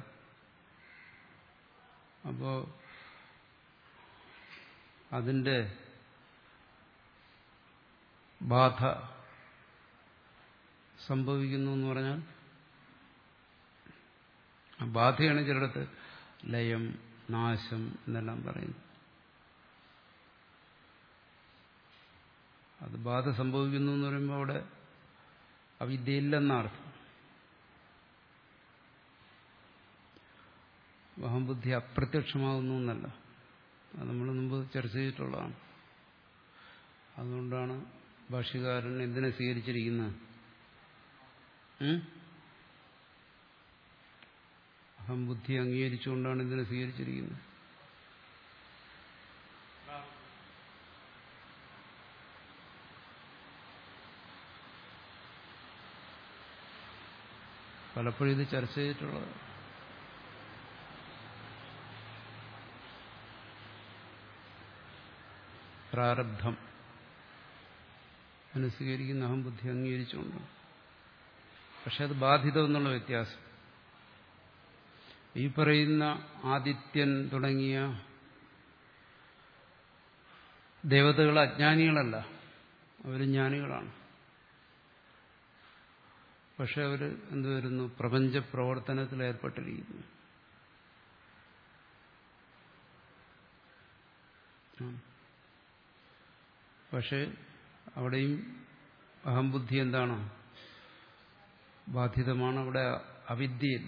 Speaker 1: അപ്പോ അതിന്റെ ബാധ സംഭവിക്കുന്നു എന്ന് പറഞ്ഞാൽ ബാധയാണ് ചിലടത്ത് ലയം, നാശം എന്നെല്ലാം പറയുന്നു. അത് ബാധ സംഭവിക്കുന്നു എന്ന് പറയുമ്പോൾ അവിടെ അവിദ്യയില്ലെന്നർത്ഥം. അഹംബുദ്ധി അപ്രത്യക്ഷമാകുന്നു എന്നല്ല. അത് നമ്മൾ മുമ്പ് ചർച്ച ചെയ്തിട്ടുള്ളതാണ്. അതുകൊണ്ടാണ് ഭാഷ്യകാരൻ എന്തിനെ സ്വീകരിച്ചിരിക്കുന്നത്? അഹംബുദ്ധി അംഗീകരിച്ചുകൊണ്ടാണ് ഇതിനെ സ്വീകരിച്ചിരിക്കുന്നത്. പലപ്പോഴും ഇത് ചർച്ച ചെയ്തിട്ടുള്ളത്. പ്രാരബ്ധം അതിനെ സ്വീകരിക്കുന്ന അഹംബുദ്ധി അംഗീകരിച്ചുകൊണ്ട്. പക്ഷെ അത് ബാധിതം എന്നുള്ള വ്യത്യാസം. ഈ പറയുന്ന ആദിത്യൻ തുടങ്ങിയ ദേവതകൾ അജ്ഞാനികളല്ല, അവർ ജ്ഞാനികളാണ്. പക്ഷെ അവർ എന്ത് വരുന്നു, പ്രപഞ്ച പ്രവർത്തനത്തിൽ ഏർപ്പെട്ടിരിക്കുന്നു. പക്ഷെ അവിടെയും അഹംബുദ്ധി എന്താണ്, ബാധിതമാണ്. അവിടെ അവിദ്യയില്ല.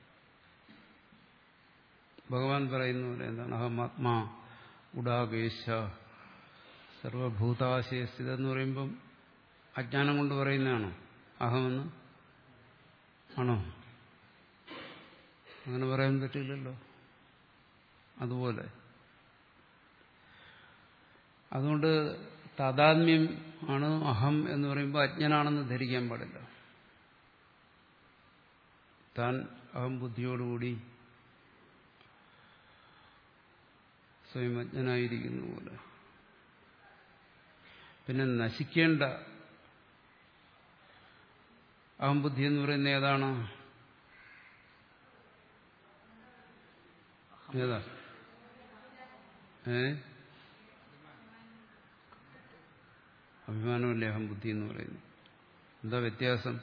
Speaker 1: ഭഗവാൻ പറയുന്ന പോലെ എന്താണ്, അഹമാത്മാ ഗുഡാകേശ സർവഭൂതാശയസ്ഥിത എന്ന് പറയുമ്പം അജ്ഞാനം കൊണ്ട് പറയുന്നതാണോ അഹമെന്ന്? ആണോ? അങ്ങനെ പറയാൻ പറ്റില്ലല്ലോ. അതുപോലെ അതുകൊണ്ട് താദാത്മ്യം ആണ് അഹം എന്ന് പറയുമ്പോൾ അജ്ഞനാണെന്ന് ധരിക്കാൻ പാടില്ല. താൻ അഹം ബുദ്ധിയോടുകൂടി സ്വയം അജ്ഞനായിരിക്കുന്ന പോലെ. പിന്നെ നശിക്കേണ്ട അഹംബുദ്ധി എന്ന് പറയുന്ന ഏതാണ്? ഏതാ? ഏ അഭിമാനമല്ലേ അഹംബുദ്ധി എന്ന് പറയുന്നത്. എന്താ വ്യത്യാസം?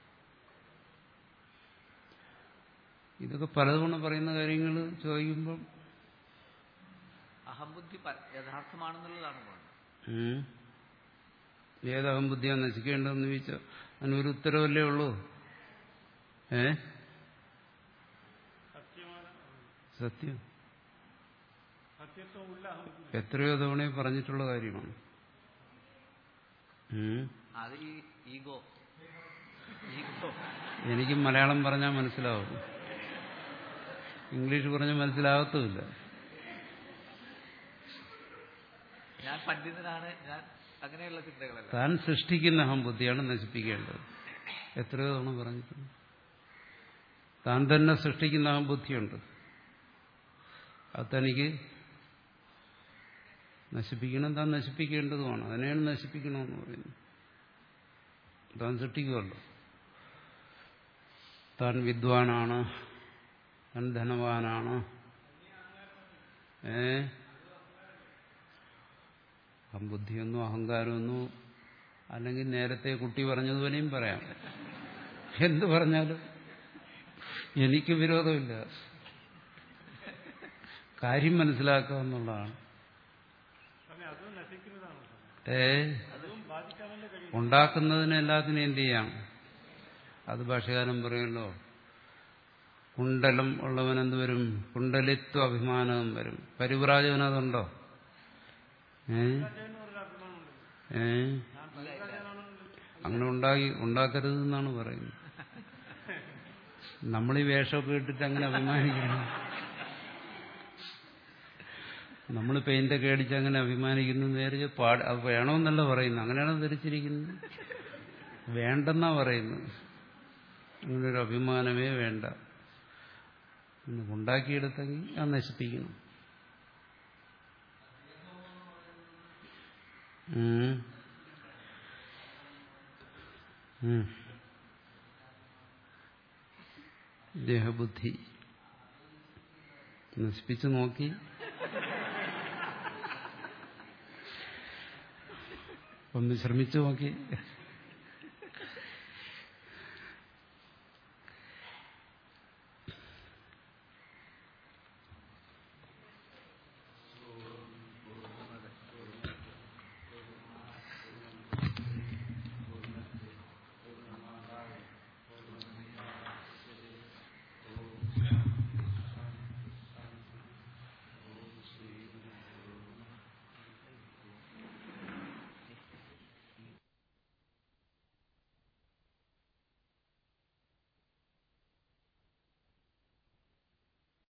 Speaker 1: ഇതൊക്കെ പലതവണ പറയുന്ന കാര്യങ്ങൾ ചോദിക്കുമ്പം
Speaker 2: അഹംബുദ്ധി യഥാർത്ഥമാണെന്നുള്ളതാണ് പറയുന്നത്.
Speaker 1: ഏത് അഹംബുദ്ധിയാണ് നശിക്കേണ്ടതെന്ന് ചോദിച്ചാൽ അതിനൊരു ഉത്തരവല്ലേ ഉള്ളൂ. ഏ സത്യം എത്രയോ തവണ പറഞ്ഞിട്ടുള്ള കാര്യമാണ്. എനിക്ക് മലയാളം പറഞ്ഞാൽ മനസ്സിലാവും, ഇംഗ്ലീഷ് പറഞ്ഞാൽ മനസ്സിലാകത്തുമില്ല.
Speaker 2: ഞാൻ പണ്ഡിതനാണ്, ഞാൻ അങ്ങനെയുള്ള ചിന്തകളല്ല.
Speaker 1: താൻ സൃഷ്ടിക്കുന്ന അഹംബുദ്ധിയാണ് നശിപ്പിക്കേണ്ടത്. എത്രയോ തവണ പറഞ്ഞിട്ടുണ്ട്. താൻ തന്നെ സൃഷ്ടിക്കുന്ന അഹംബുദ്ധിയുണ്ട്, അത് തനിക്ക് നശിപ്പിക്കണം, താൻ നശിപ്പിക്കേണ്ടതുമാണ്. അതിനെയാണ് നശിപ്പിക്കണമെന്ന് പറയുന്നത്. താൻ സൃഷ്ടിക്കുമല്ലോ. താൻ വിദ്വാനാണ്, താൻ ധനവാനാണ്, ഏ അഹംബുദ്ധിയൊന്നും അഹങ്കാരമൊന്നും അല്ലെങ്കിൽ നേരത്തെ കുട്ടി പറഞ്ഞതുപോലെയും പറയാം. എന്ത് പറഞ്ഞാലും എനിക്ക് വിരോധമില്ല. കാര്യം മനസ്സിലാക്കുക എന്നുള്ളതാണ്. ഏ ഉണ്ടാക്കുന്നതിന് എല്ലാത്തിനും എന്ത് ചെയ്യാം? അത് ഭാഷകാരൻ പറയുമല്ലോ, കുണ്ടലം ഉള്ളവനെന്ത് വരും? കുണ്ടലിത്വ അഭിമാനം വരും. പരിവ്രാജകൻ അതുണ്ടോ? ഏ ഏ അങ്ങനെ ഉണ്ടാക്കി ഉണ്ടാക്കരുതെന്നാണ് പറയുന്നത്. നമ്മൾ ഈ വേഷമൊക്കെ ഇട്ടിട്ട് അങ്ങനെ അഭിമാനിക്കണം. നമ്മൾ പെയിന്റൊക്കെ അടിച്ച് അങ്ങനെ അഭിമാനിക്കുന്നു. നേരെ പാട് അത് വേണമെന്നല്ല പറയുന്നത്, അങ്ങനെയാണ് ധരിച്ചിരിക്കുന്നത്. വേണ്ടെന്നാ പറയുന്നത്. അങ്ങനൊരു അഭിമാനമേ വേണ്ട. ഉണ്ടാക്കിയെടുത്തെങ്കിൽ അത് നശിപ്പിക്കണം. ദേഹബുദ്ധി നശിപ്പിച്ചു നോക്കി. ഒന്ന് ശ്രമിച്ചു നോക്കി.